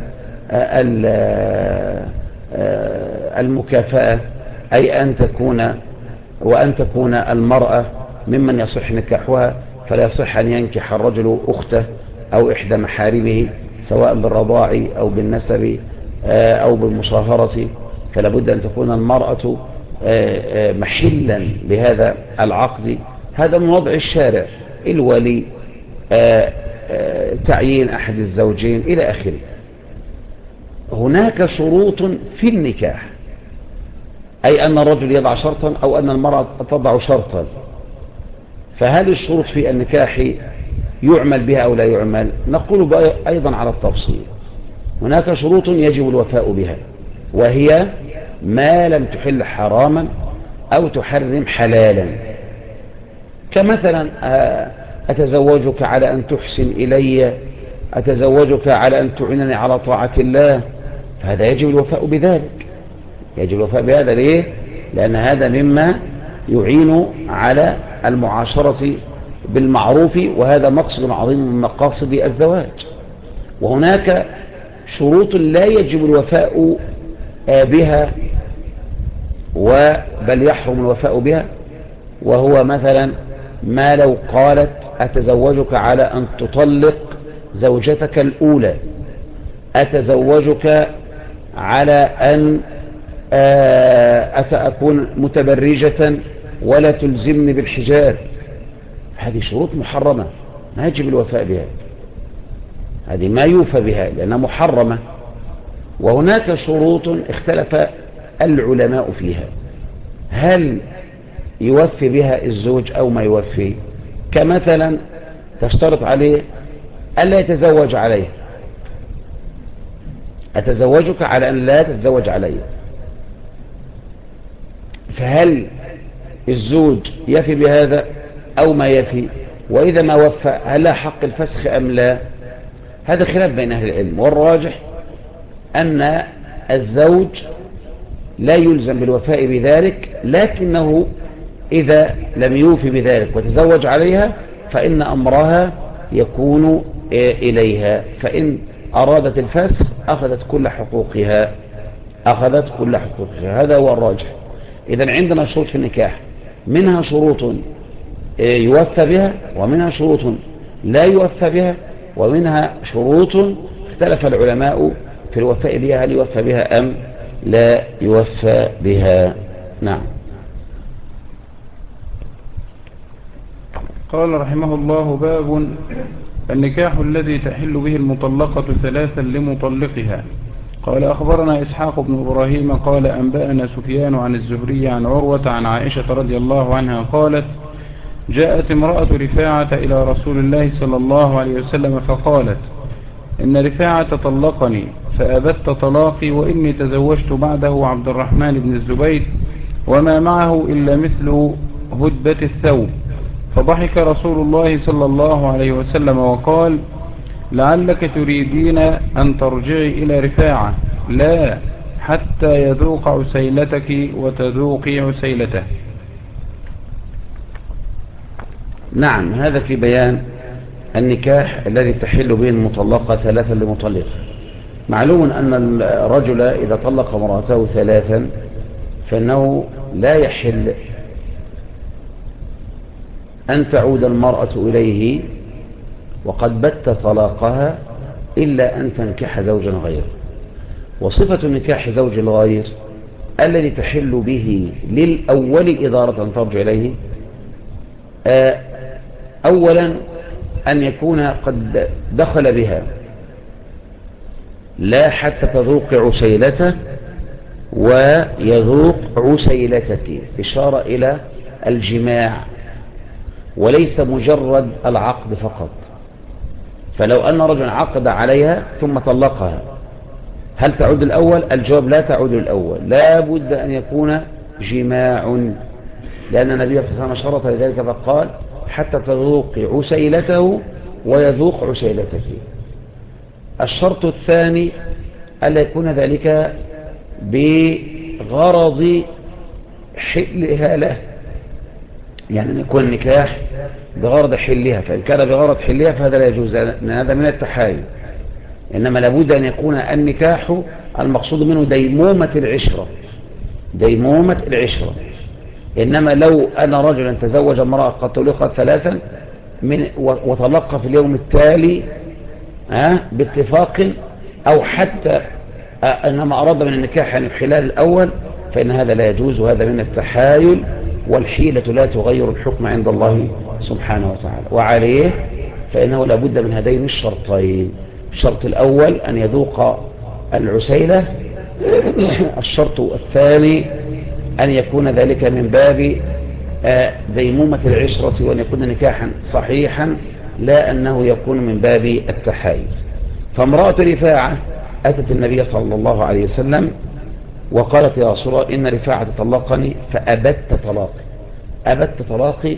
المكافأة، أي أن تكون المرأة ممن يصح نكاحها، فلا يصح أن ينكح الرجل أخته أو إحدى محارمه، سواء بالرضاع أو بالنسب أو بالمصاهرة، فلا بد أن تكون المرأة محلا لهذا العقد. هذا من وضع الشارع، الولي، تعيين أحد الزوجين إلى آخره. هناك شروط في النكاح، أي أن الرجل يضع شرطا أو أن المرأة تضع شرطا. فهل الشروط في النكاح يعمل بها أو لا يعمل؟ نقول أيضا على التفصيل. هناك شروط يجب الوفاء بها، وهي ما لم تحل حراما أو تحرم حلالا، كمثلا أتزوجك على أن تحسن إلي، أتزوجك على أن تعينني على طاعة الله، فهذا يجب الوفاء بذلك. يجب الوفاء بهذا. ليه؟ لأن هذا مما يعين على المعاشرة بالمعروف، وهذا مقصد عظيم من مقاصد الزواج. وهناك شروط لا يجب الوفاء بها بل يحرم الوفاء بها، وهو مثلا ما لو قالت أتزوجك على أن تطلق زوجتك الأولى، أتزوجك على أن أكون متبرجة ولا تلزمني بالحجاب. هذه شروط محرمة ما يجب الوفاء بها، هذه ما يوفى بها لأنها محرمة. وهناك شروط اختلف العلماء فيها، هل يوفي بها الزوج أو ما يوفي؟ كمثلا تشترط عليه ألا يتزوج عليه، أتزوجك على أن لا تتزوج عليه، فهل الزوج يفي بهذا أو ما يفي؟ وإذا ما وفى هل له حق الفسخ أم لا؟ هذا خلاف بين أهل العلم، والراجح أن الزوج لا يلزم بالوفاء بذلك، لكنه إذا لم يوفي بذلك وتزوج عليها فإن أمرها يكون إليها، فإن أرادت الفسخ أخذت كل حقوقها، هذا هو الراجح. إذن عندنا شروط في النكاح، منها شروط يوفى بها، ومنها شروط لا يوفى بها، ومنها شروط اختلف العلماء في الوفاء بها، هل يوفى بها أم لا يوفى بها. نعم. قال رحمه الله: باب النكاح الذي تحل به المطلقة ثلاثا لمطلقها. قال: أخبرنا إسحاق بن إبراهيم قال: أنبأنا سفيان عن الزهري عن عروة عن عائشة رضي الله عنها قالت: جاءت امرأة رفاعة إلى رسول الله صلى الله عليه وسلم فقالت: إن رفاعة طلقني فأبت طلاقي، وإني تزوجت بعده عبد الرحمن بن الزبير وما معه إلا مثل هدبة الثوب. فضحك رسول الله صلى الله عليه وسلم وقال: لعلك تريدين أن ترجعي إلى رفاعة، لا حتى يذوق عسيلتك وتذوقي عسيلته. نعم، هذا في بيان النكاح الذي تحل به المطلقة ثلاثا لمطلقة. معلوم أن الرجل إذا طلق امرأته ثلاثا فإنه لا يحل أن تعود المرأة إليه وقد بت طلاقها إلا أن تنكح زوجا غيره. وصفة نكاح زوج الغير الذي تحل به للأول إدارة ترجع إليه، أولا أن يكون قد دخل بها لا حتى تذوق عسيلته ويذوق عسيلتك، إشارة إلى الجماع وليس مجرد العقد فقط. فلو أن رجل عقد عليها ثم طلقها هل تعود الأول؟ الجواب لا تعود الأول، لا بد أن يكون جماع، لأن النبي صلى الله عليه وسلم شرط لذلك فقال: حتى تذوق عسيلته ويذوق عسيلتك. الشرط الثاني ألا يكون ذلك بغرض حلها له، يعني أن يكون النكاح بغرض حلها، فإن كان بغرض حلها فهذا لا يجوز، لأن هذا من التحايل. إنما لابد أن يكون النكاح المقصود منه ديمومة العشرة. إنما لو أن رجلا تزوج امرأة قد طلقت ثلاثا وطلقها في اليوم التالي باتفاق، أو حتى أنما أراد من النكاح أن يحلال الأول، فإن هذا لا يجوز، وهذا من التحايل، والحيلة لا تغير الحكم عند الله سبحانه وتعالى. وعليه فإنه لابد من هذين الشرطين: الشرط الأول أن يذوق العسيلة، الشرط الثاني أن يكون ذلك من باب ديمومة العشرة، وأن يكون نكاحا صحيحا، لا أنه يكون من باب التحايل. فامرأة رفاعة أتت النبي صلى الله عليه وسلم وقالت: يا رسول الله، إن رفاعة طلقني فأبت طلاقي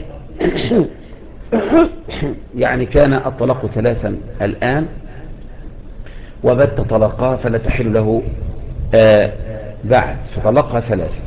يعني كان الطلاق ثلاثا الآن وبت طلقها، فلا تحل له بعد، فطلقها ثلاثة.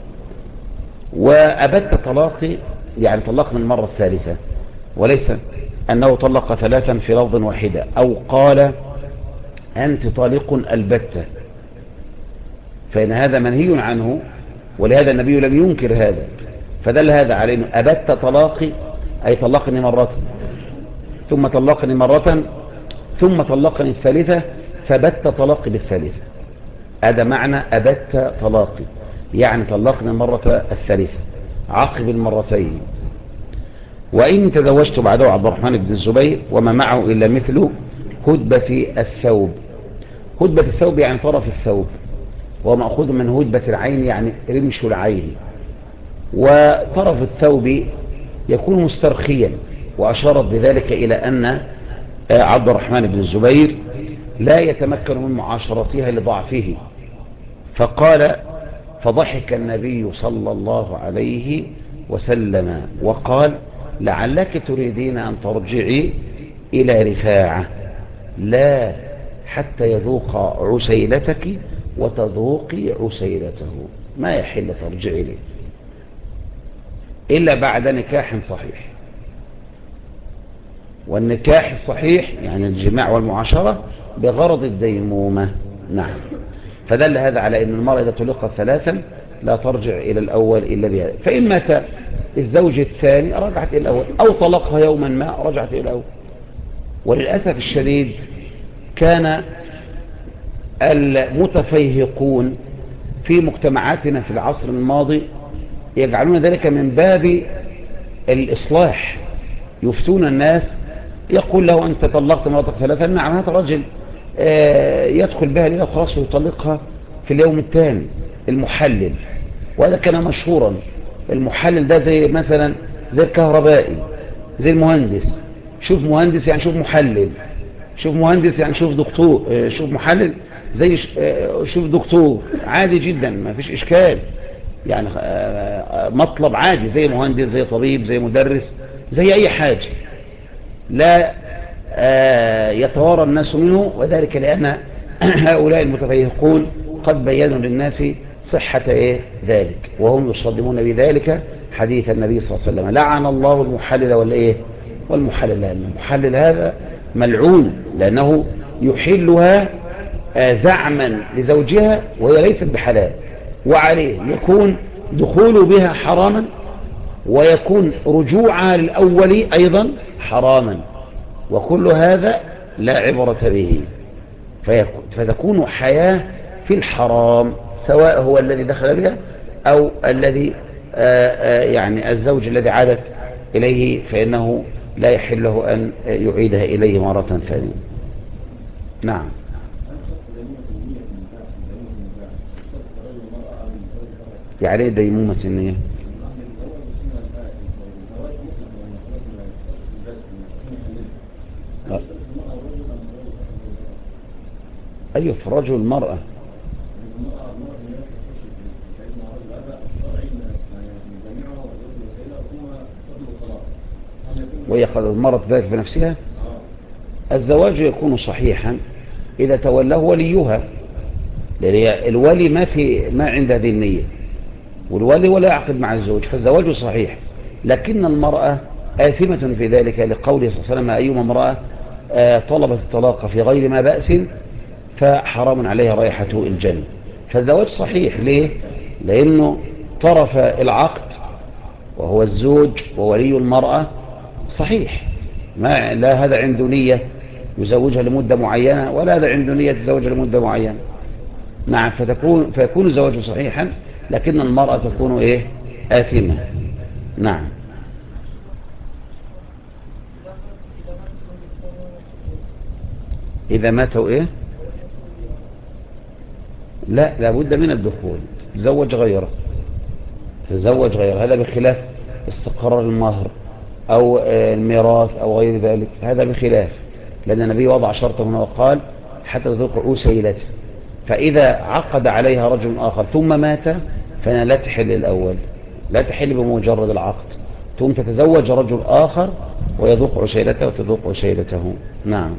وأبت طلاقي يعني طلقني المرة الثالثة، وليس أنه طلق ثلاثا في لفظ واحدة، أو قال أنت طالق البتة، فإن هذا منهي عنه، ولهذا النبي لم ينكر هذا، فدل هذا على أنه أبت طلاقي أي طلقني مرة ثم طلقني مرة ثم طلقني الثالثة، فبت طلاقي بالثالثة. هذا معنى أبت طلاقي، يعني طلقني المرة الثالثة عقب المرتين. وإن تزوجت بعده عبد الرحمن بن الزبير وما معه إلا مثل هدبة الثوب. هدبة الثوب يعني طرف الثوب، ومأخوذ من هدبة العين يعني رمش العين. وطرف الثوب يكون مسترخيا، وأشارت بذلك إلى أن عبد الرحمن بن الزبير لا يتمكن من معاشرتها لضعفه، فقال فضحك النبي صلى الله عليه وسلم وقال لعلك تريدين أن ترجعي إلى رفاعة، لا حتى يذوق عسيلتك وتذوقي عسيلته، ما يحل ترجعي لي إلا بعد نكاح صحيح. والنكاح الصحيح يعني الجماع والمعاشرة بغرض الديمومة. نعم. فدل هذا على أن المرأة إذا طلقت ثلاثا لا ترجع إلى الأول إلا بهذا، فإن مات الزوج الثاني رجعت إلى الأول، أو طلقها يوما ما رجعت إلى الأول. وللأسف الشديد كان المتفيهقون في مجتمعاتنا في العصر الماضي يجعلون ذلك من باب الإصلاح، يفتون الناس، يقول له أنت طلقت مراتك ثلاثا، نعم، هذا رجل يدخل بها ليلة خلاص ويطلقها في اليوم الثاني، المحلل. وهذا كان مشهورا. المحلل ده زي مثلا زي الكهربائي، زي المهندس. شوف مهندس يعني شوف محلل، شوف مهندس يعني شوف دكتور، شوف محلل زي شوف دكتور، عادي جدا ما فيش إشكال، يعني مطلب عادي، زي مهندس زي طبيب زي مدرس زي أي حاجة، لا يتوارى الناس منه. وذلك لأن هؤلاء المتفيهقون قد بيّنوا للناس صحة ذلك، وهم يصدمون بذلك حديث النبي صلى الله عليه وسلم لعن الله المحلل والمحلل. المحلل هذا ملعون، لأنه يحلها زعما لزوجها وهي ليست بحلال، وعليه يكون دخول بها حراما، ويكون رجوعها للأول أيضا حراما، وكل هذا لا عبرة به، فتكون حياة في الحرام، سواء هو الذي دخل بها أو الذي يعني الزوج الذي عادت إليه، فإنه لا يحله أن يعيدها إليه مرة ثانية. نعم. يعني ديمومة النية؟ أيوة، في الرجل المرأة. وهي قد مرت ذلك بنفسها. الزواج يكون صحيحا إذا تولاه وليها، لأن الولي ما عند هذه النية، والولي ولا يعقد مع الزوج، فالزواج صحيح. لكن المرأة آثمة في ذلك، لقوله صلى الله عليه وسلم أيما امرأة طلبت الطلاق في غير ما بأس فحرام عليها رائحة الجنة. فالزواج صحيح. ليه؟ لأنه طرف العقد وهو الزوج وولي المرأة صحيح، ما لا هذا عنده نية يزوجها لمدة معينة، ولا هذا عنده نية يتزوجها لمدة معينة. نعم. فيكون الزواج صحيحا، لكن المرأة تكون آثمة. نعم. إذا ماتوا لا لابد من الدخول، تزوج غيره، هذا بخلاف استقرار المهر أو الميراث أو غير ذلك، هذا بخلاف، لأن النبي وضع شرطه هنا وقال حتى تذوق عسيلته. فإذا عقد عليها رجل آخر ثم مات فإنها لا تحل الأول، لا تحل بمجرد العقد، ثم تتزوج رجل آخر ويذوق عسيلته وتذوق عسيلته. نعم.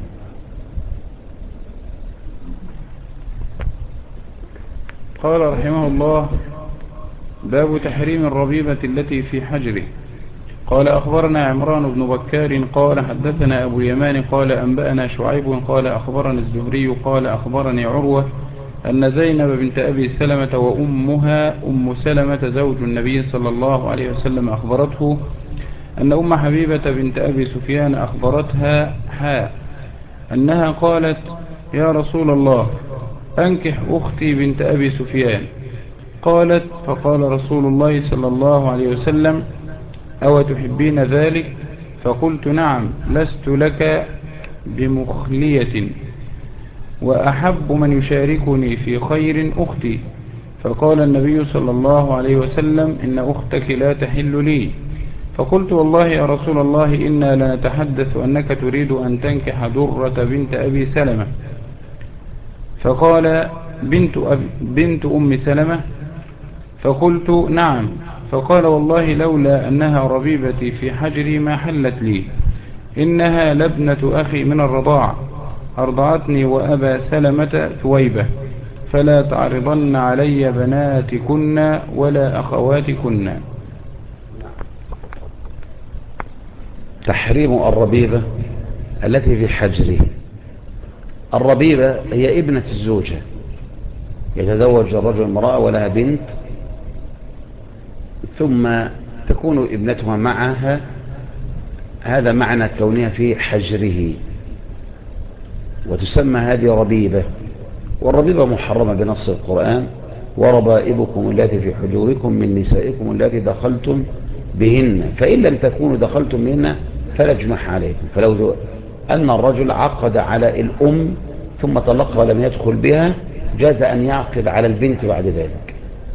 قال رحمه الله: باب تحريم الربيبة التي في حجره. قال أخبرنا عمران بن بكار قال حدثنا أبو اليمان قال أنبأنا شعيب قال أخبرنا الزهري قال أخبرني عروة أن زينب بنت أبي سلمة وأمها أم سلمة زوج النبي صلى الله عليه وسلم أخبرته أن أم حبيبة بنت أبي سفيان أخبرتها أنها قالت: يا رسول الله، أنكح أختي بنت أبي سفيان. قالت: فقال رسول الله صلى الله عليه وسلم: أو تحبين ذلك؟ فقلت: نعم، لست لك بمخلية، وأحب من يشاركني في خير أختي. فقال النبي صلى الله عليه وسلم: إن أختك لا تحل لي. فقلت: والله يا رسول الله، إنا لنتحدث أنك تريد أن تنكح درة بنت أبي سلمة. فقال: بنت أم سلمة؟ فقلت: نعم. فقال: والله لولا أنها ربيبتي في حجري ما حلت لي، إنها لابنة أخي من الرضاعة، أرضعتني وأبا سلمة ثويبة، فلا تعرضن علي بناتكن ولا أخواتكن. تحريم الربيبة التي في حجره. الربيبة هي ابنة الزوجة، يتزوج الرجل امرأة ولها بنت، ثم تكون ابنتها معها، هذا معنى كونها في حجره، وتسمى هذه ربيبة. والربيبة محرمة بنص القرآن: وربائبكم التي في حجوركم من نسائكم التي دخلتم بهن، فإن لم تكونوا دخلتم بهن فلا جناح عليكم. فلو أن الرجل عقد على الأم ثم طلقها ولم يدخل بها، جاز أن يعقد على البنت بعد ذلك،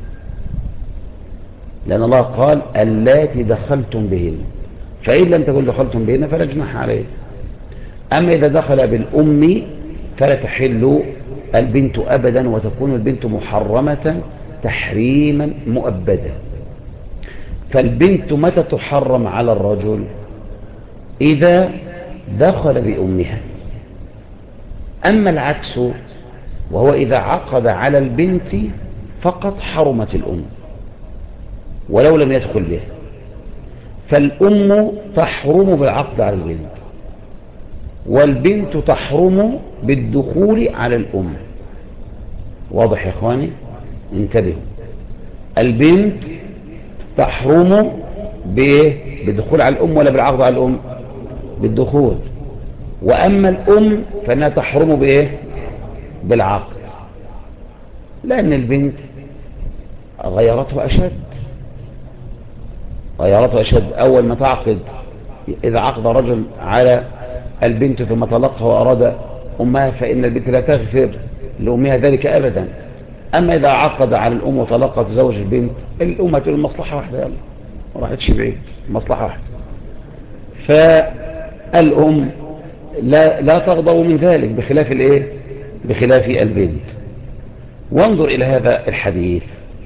لأن الله قال: اللاتي دخلتم بهن، فإن لم تكن دخلتم بهن فلا جناح عليه. أما إذا دخل بالأم فلا تحل البنت أبدا، وتكون البنت محرمة تحريما مؤبدا. فالبنت متى تحرم على الرجل؟ إذا دخل بأمها. أما العكس، وهو إذا عقد على البنت فقط حرمت الأم ولو لم يدخل بها. فالأم تحرم بالعقد على البنت، والبنت تحرم بالدخول على الأم. واضح يا إخواني؟ انتبهوا. البنت تحرم بالدخول على الأم ولا بالعقد على الأم؟ بالدخول. وأما الأم فإنها تحرم بإيه؟ بالعقد، لأن البنت غيرته أشد. أول ما تعقد، إذا عقد رجل على البنت ثم طلقها وأراد أمها، فإن البنت لا تغفر لأمها ذلك أبدا. أما إذا عقد على الأم وطلقها تزوج البنت، الأم تقول المصلحة واحدة، يلا ما راحتش بعيد، مصلحة واحدة. فالأم لا تغضب من ذلك، بخلاف الإيه؟ بخلاف البنت. وانظر إلى هذا الحديث.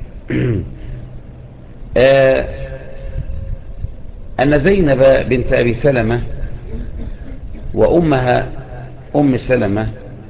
أن زينب بنت أبي سلمة وأمها أم سلمة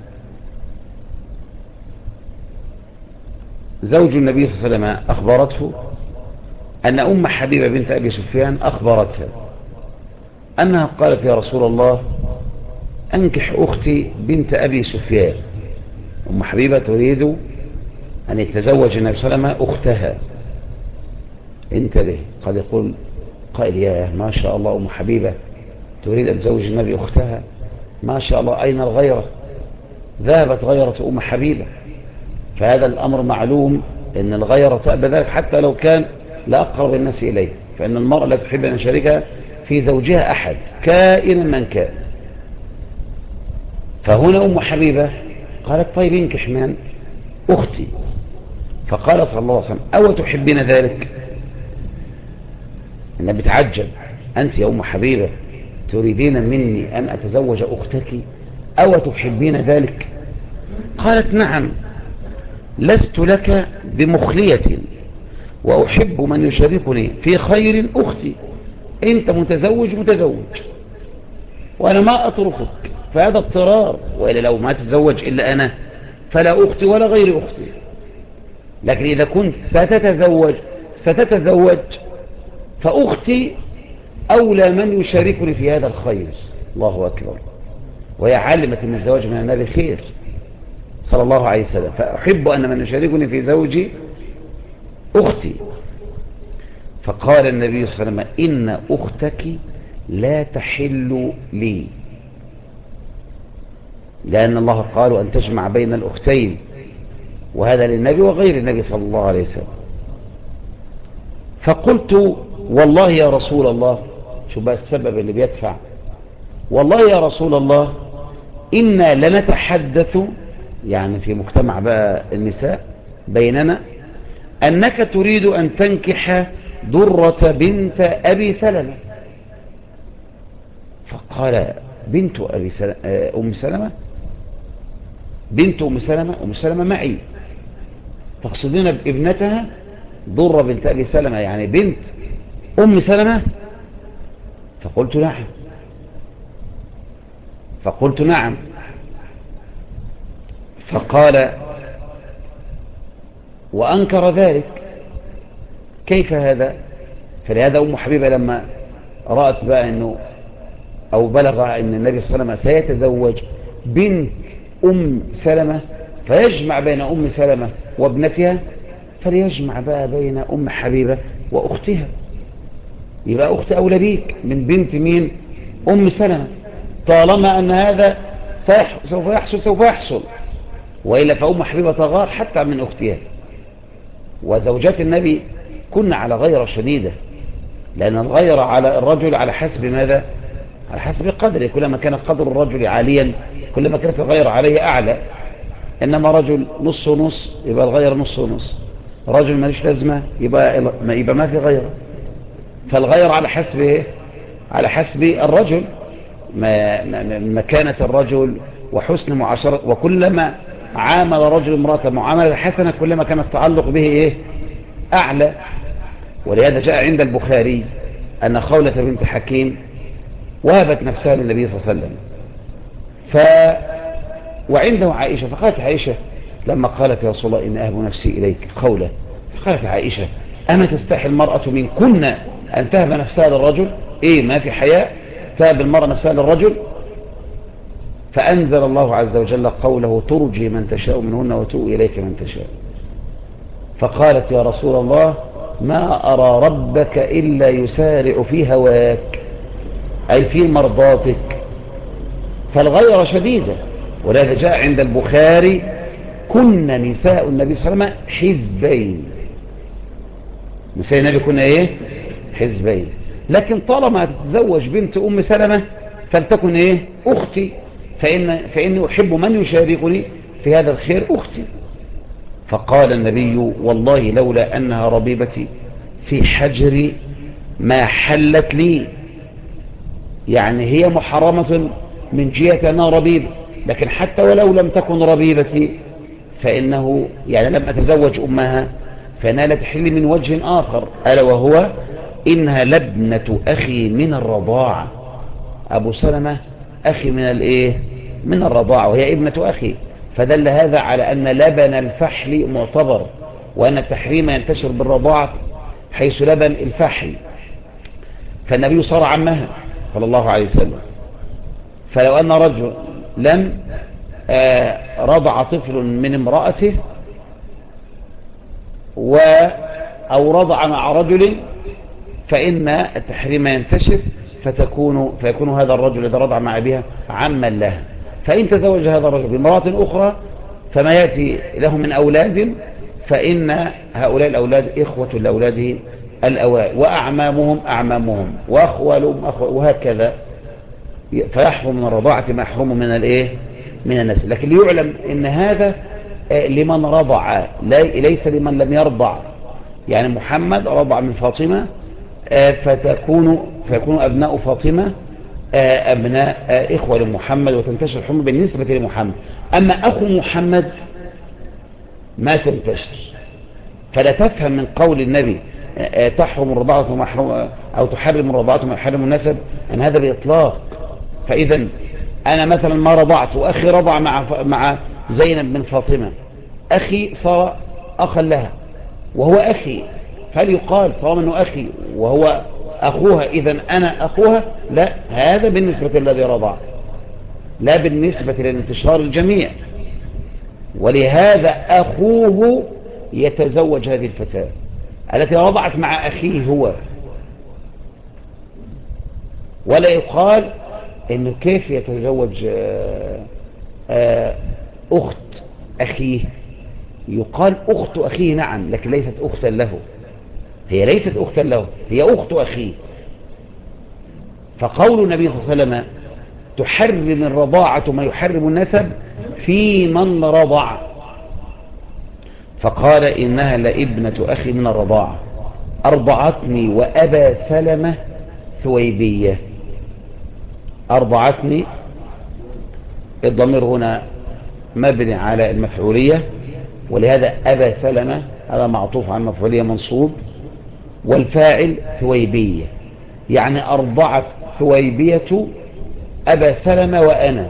زوج النبي صلى الله عليه وسلم أخبرته أن أم حبيبة بنت أبي سفيان أخبرتها أنها قالت: يا رسول الله، أنكح أختي بنت أبي سفيان. أم حبيبة تريد أن يتزوج النبي صلى الله عليه وسلم أختها. انتبه، قد يقول قائل: يا ما شاء الله، أم حبيبة تريد أن تزوج النبي أختها، ما شاء الله، أين الغيرة؟ ذهبت غيرة أم حبيبة. فهذا الأمر معلوم أن الغيرة تأبى ذلك حتى لو كان لا أقرب الناس إليه، فإن المرأة لا تحب أن يشاركها في زوجها أحد كائنا من كان. فهنا أم حبيبة قالت: طيب انكح من؟ أختي. فقال صلى الله عليه وسلم: أو تحبين ذلك؟ أنا بتعجب، أنت يا أم حبيبة تريدين مني أن أتزوج أختك، أو تحبين ذلك؟ قالت: نعم، لست لك بمخلية، وأحب من يشاركني في خير أختي. أنت متزوج، وأنا ما أتركك، فهذا اضطرار، وإلا لو ما تتزوج إلا أنا فلا أختي ولا غير أختي. لكن إذا كنت ستتزوج فأختي أولى من يشاركني في هذا الخير. الله أكبر. وهي علمت أن الزواج من النبي خير صلى الله عليه وسلم، فأحب أن من يشاركني في زوجي أختي. فقال النبي صلى الله عليه وسلم إن أختك لا تحل لي، لأن الله قال أن تجمع بين الأختين، وهذا للنبي وغير النبي صلى الله عليه وسلم. فقلت والله يا رسول الله، شو بقى السبب اللي بيدفع، والله يا رسول الله إنا لنتحدث، يعني في مجتمع بقى النساء بيننا، أنك تريد أن تنكح درة بنت أبي سلمة. فقال بنت أم سلمة؟ بنت أم سلمة؟ أم سلمة معي، تقصدين بابنتها درة بنت أبي سلمة يعني بنت أم سلمة؟ فقلت نعم. فقال وأنكر ذلك، كيف هذا؟ فلهذا أم حبيبة لما رأت بقى أنه أو بلغ أن النبي صلى الله عليه وسلم سيتزوج بنت أم سلمة، فيجمع بين أم سلمة وابنتها، فليجمع بقى بين أم حبيبة وأختها، يبقى أخت أولى بيك من بنت مين؟ أم سلمة، طالما أن هذا سوف يحصل، وإلا فأم حبيبة تغار حتى من أختها. وزوجات النبي كنا على غيرة شديدة، لأن الغيرة على الرجل على حسب ماذا؟ على حسب قدره، كلما كان قدر الرجل عاليا كلما كانت الغيرة عليه أعلى. إنما رجل نص ونص يبقى الغيرة نص ونص، رجل ماليش لازمة يبقى ما في غيرة. فالغيرة على حسب إيه؟ على حسب الرجل، مكانة الرجل وحسن معاشرة، وكلما عامل رجل امرأة معاملة حسنة كلما كان التعلق به إيه؟ أعلى. ولهذا جاء عند البخاري أن خولة بنت حكيم وهبت نفسها للنبي صلى الله عليه وسلم، وعنده عائشة، فقالت عائشة لما قالت يا رسول الله إن أهب نفسي إليك خولة، فقالت عائشة أما تستحي المرأة من كنا أن تهب نفسها للرجل؟ إيه ما في حياء تهب المرأة نفسها للرجل؟ فأنزل الله عز وجل قوله ترجي من تشاء منهن وتؤوي إليك من تشاء. فقالت يا رسول الله ما أرى ربك إلا يسارع في هواك، أي في مرضاتك. فالغيرة شديدة، ولهذا جاء عند البخاري كنا نساء النبي صلى الله عليه وسلم حزبين، نساء النبي كنا ايه؟ حزبين. لكن طالما تتزوج بنت أم سلمة فلتكن ايه؟ أختي، فإني أحب من يشاركني في هذا الخير أختي. فقال النبي والله لولا أنها ربيبتي في حجري ما حلت لي، يعني هي محرمة من جهة أنها ربيبة، لكن حتى ولو لم تكن ربيبتي فإنه يعني لم أتزوج أمها فإنها لا تحل من وجه آخر، ألا وهو إنها لابنة أخي من الرضاعة. أبو سلمة أخي من الإيه؟ من الرضاعة، وهي ابنة أخي، فدل هذا على أن لبن الفحل معتبر، وأن التحريم ينتشر بالرضاعة حيث لبن الفحل، فالنبي صار عمها صلى الله عليه وسلم. فلو أن رجل لم رضع طفل من امرأته أو رضع مع رجل فإن التحريم ينتشر، فيكون هذا الرجل إذا رضع مع أبيها عما له. فإن تزوج هذا الرجل بامرأة أخرى فما يأتي له من أولاد فإن هؤلاء الأولاد إخوة لأولاده الأوائل، وأعمامهم أعمامهم، وأخوالهم وهكذا، فيحرم من الرضاعة ما يحرم من الايه؟ من النسل. لكن ليعلم ان هذا لمن رضع ليس لمن لم يرضع. يعني محمد رضع من فاطمة فيكون أبناء فاطمة أبناء إخوة لمحمد، وتنتشر الحرمة بالنسبة لمحمد. أما أخو محمد ما تنتشر. فلا تفهم من قول النبي تحرم الرضاعة أو تحرم الرضاعة ما يحرم النسب أن هذا بإطلاق. فإذا أنا مثلا ما رضعت وأخي رضع مع زينب بن فاطمة، أخي صار أخا لها وهو أخي، هل يقال طالما أنه أخي وهو أخوها إذن أنا أخوها؟ لا، هذا بالنسبة للذي رضع، لا بالنسبة للانتشار الجميع. ولهذا أخوه يتزوج هذه الفتاة التي رضعت مع أخيه هو، ولا يقال إنه كيف يتزوج أخت أخيه. يقال أخت أخيه نعم، لكن ليست أختا له، هي ليست أختا له، هي أخت أخيه. فقول النبي صلى الله عليه وسلم تحرم الرضاعة ما يحرم النسب في من رضع، فقال إنها لابنة أخي من الرضاعة أرضعتني وأبا سلمة ثويبية. أرضعتني، الضمير هنا مبني على المفعولية، ولهذا أبا سلمة هذا معطوف عن مفعولية منصوب، والفاعل ثويبية، يعني أرضعت ثويبية أبا سلمة وأنا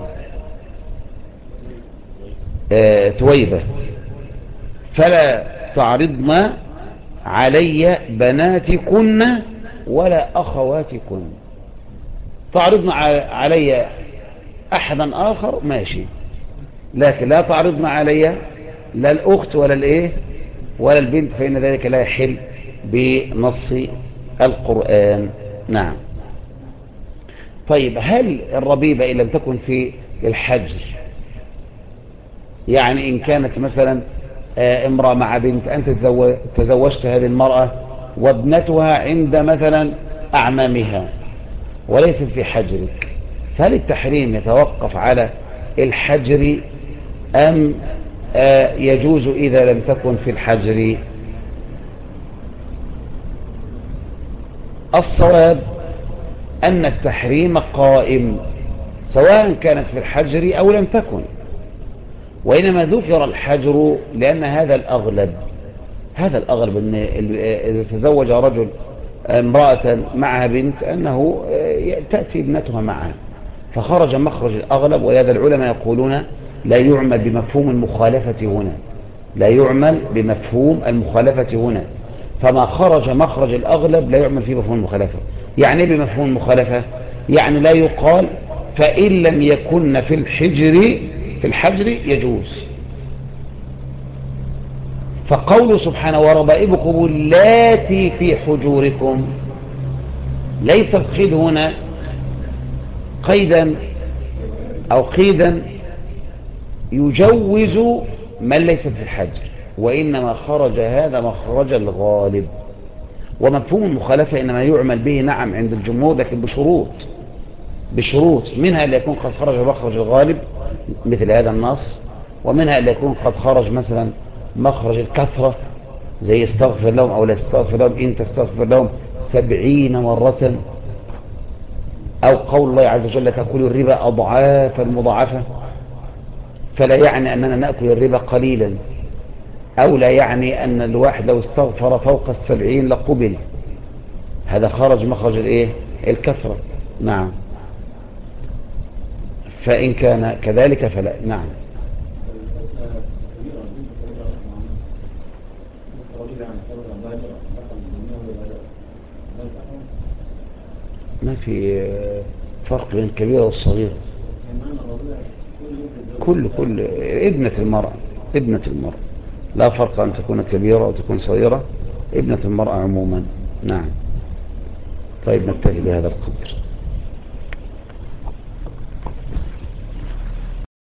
ثويبة، فلا تعرضن علي بناتكن ولا أخواتكن. تعرضن علي أحدا آخر ماشي، لكن لا تعرضن علي لا الأخت ولا الإيه ولا البنت، فإن ذلك لا يحل بنص القرآن. نعم. طيب، هل الربيبة إن لم تكن في الحجر، يعني إن كانت مثلا امرأة مع بنت، أنت تزوجت هذه المرأة وابنتها عند مثلا أعمامها وليس في حجرك، فهل التحريم يتوقف على الحجر أم يجوز إذا لم تكن في الحجر؟ الصواب أن التحريم قائم سواء كانت في الحجر أو لم تكن، وإنما ذكر الحجر لأن هذا الأغلب. هذا الأغلب أن إذا تزوج رجل امرأة معها بنت أنه تأتي ابنتها معها، فخرج مخرج الأغلب. ولهذا العلماء يقولون لا يعمل بمفهوم المخالفة هنا، لا يعمل بمفهوم المخالفة هنا، فما خرج مخرج الأغلب لا يعمل فيه مفهوم المخالفة. يعني بمفهوم المخالفة، يعني لا يقال فإن لم يكن في الحجر يجوز. فقول سبحانه وربائبكم اللاتي في حجوركم، ليس القيد هنا قيدا أو قيدا يجوز من ليس في الحجر، وإنما خرج هذا مخرج الغالب. ومفهوم المخالفة إنما يعمل به نعم عند الجمهور، لكن بشروط منها اللي يكون قد خرج مخرج الغالب مثل هذا النص، ومنها اللي يكون قد خرج مثلا مخرج الكثرة زي استغفر لهم أو لا استغفر لهم إن تستغفر لهم 70 مرة، أو قول الله عز وجل تأكل الربا أضعافا مضاعفة، فلا يعني أننا نأكل الربا قليلا، أو لا يعني أن الواحد لو استغفر فوق 70 لقبل. هذا خرج مخرج الإيه؟ الكثرة. نعم. فإن كان كذلك فلا. نعم. ما في فرق بين الكبيرة والصغيرة. كل ابنة المرأة لا فرق أن تكون كبيرة أو تكون صغيرة، ابنة المرأة عموما. نعم. طيب، نكتفي بهذا القدر.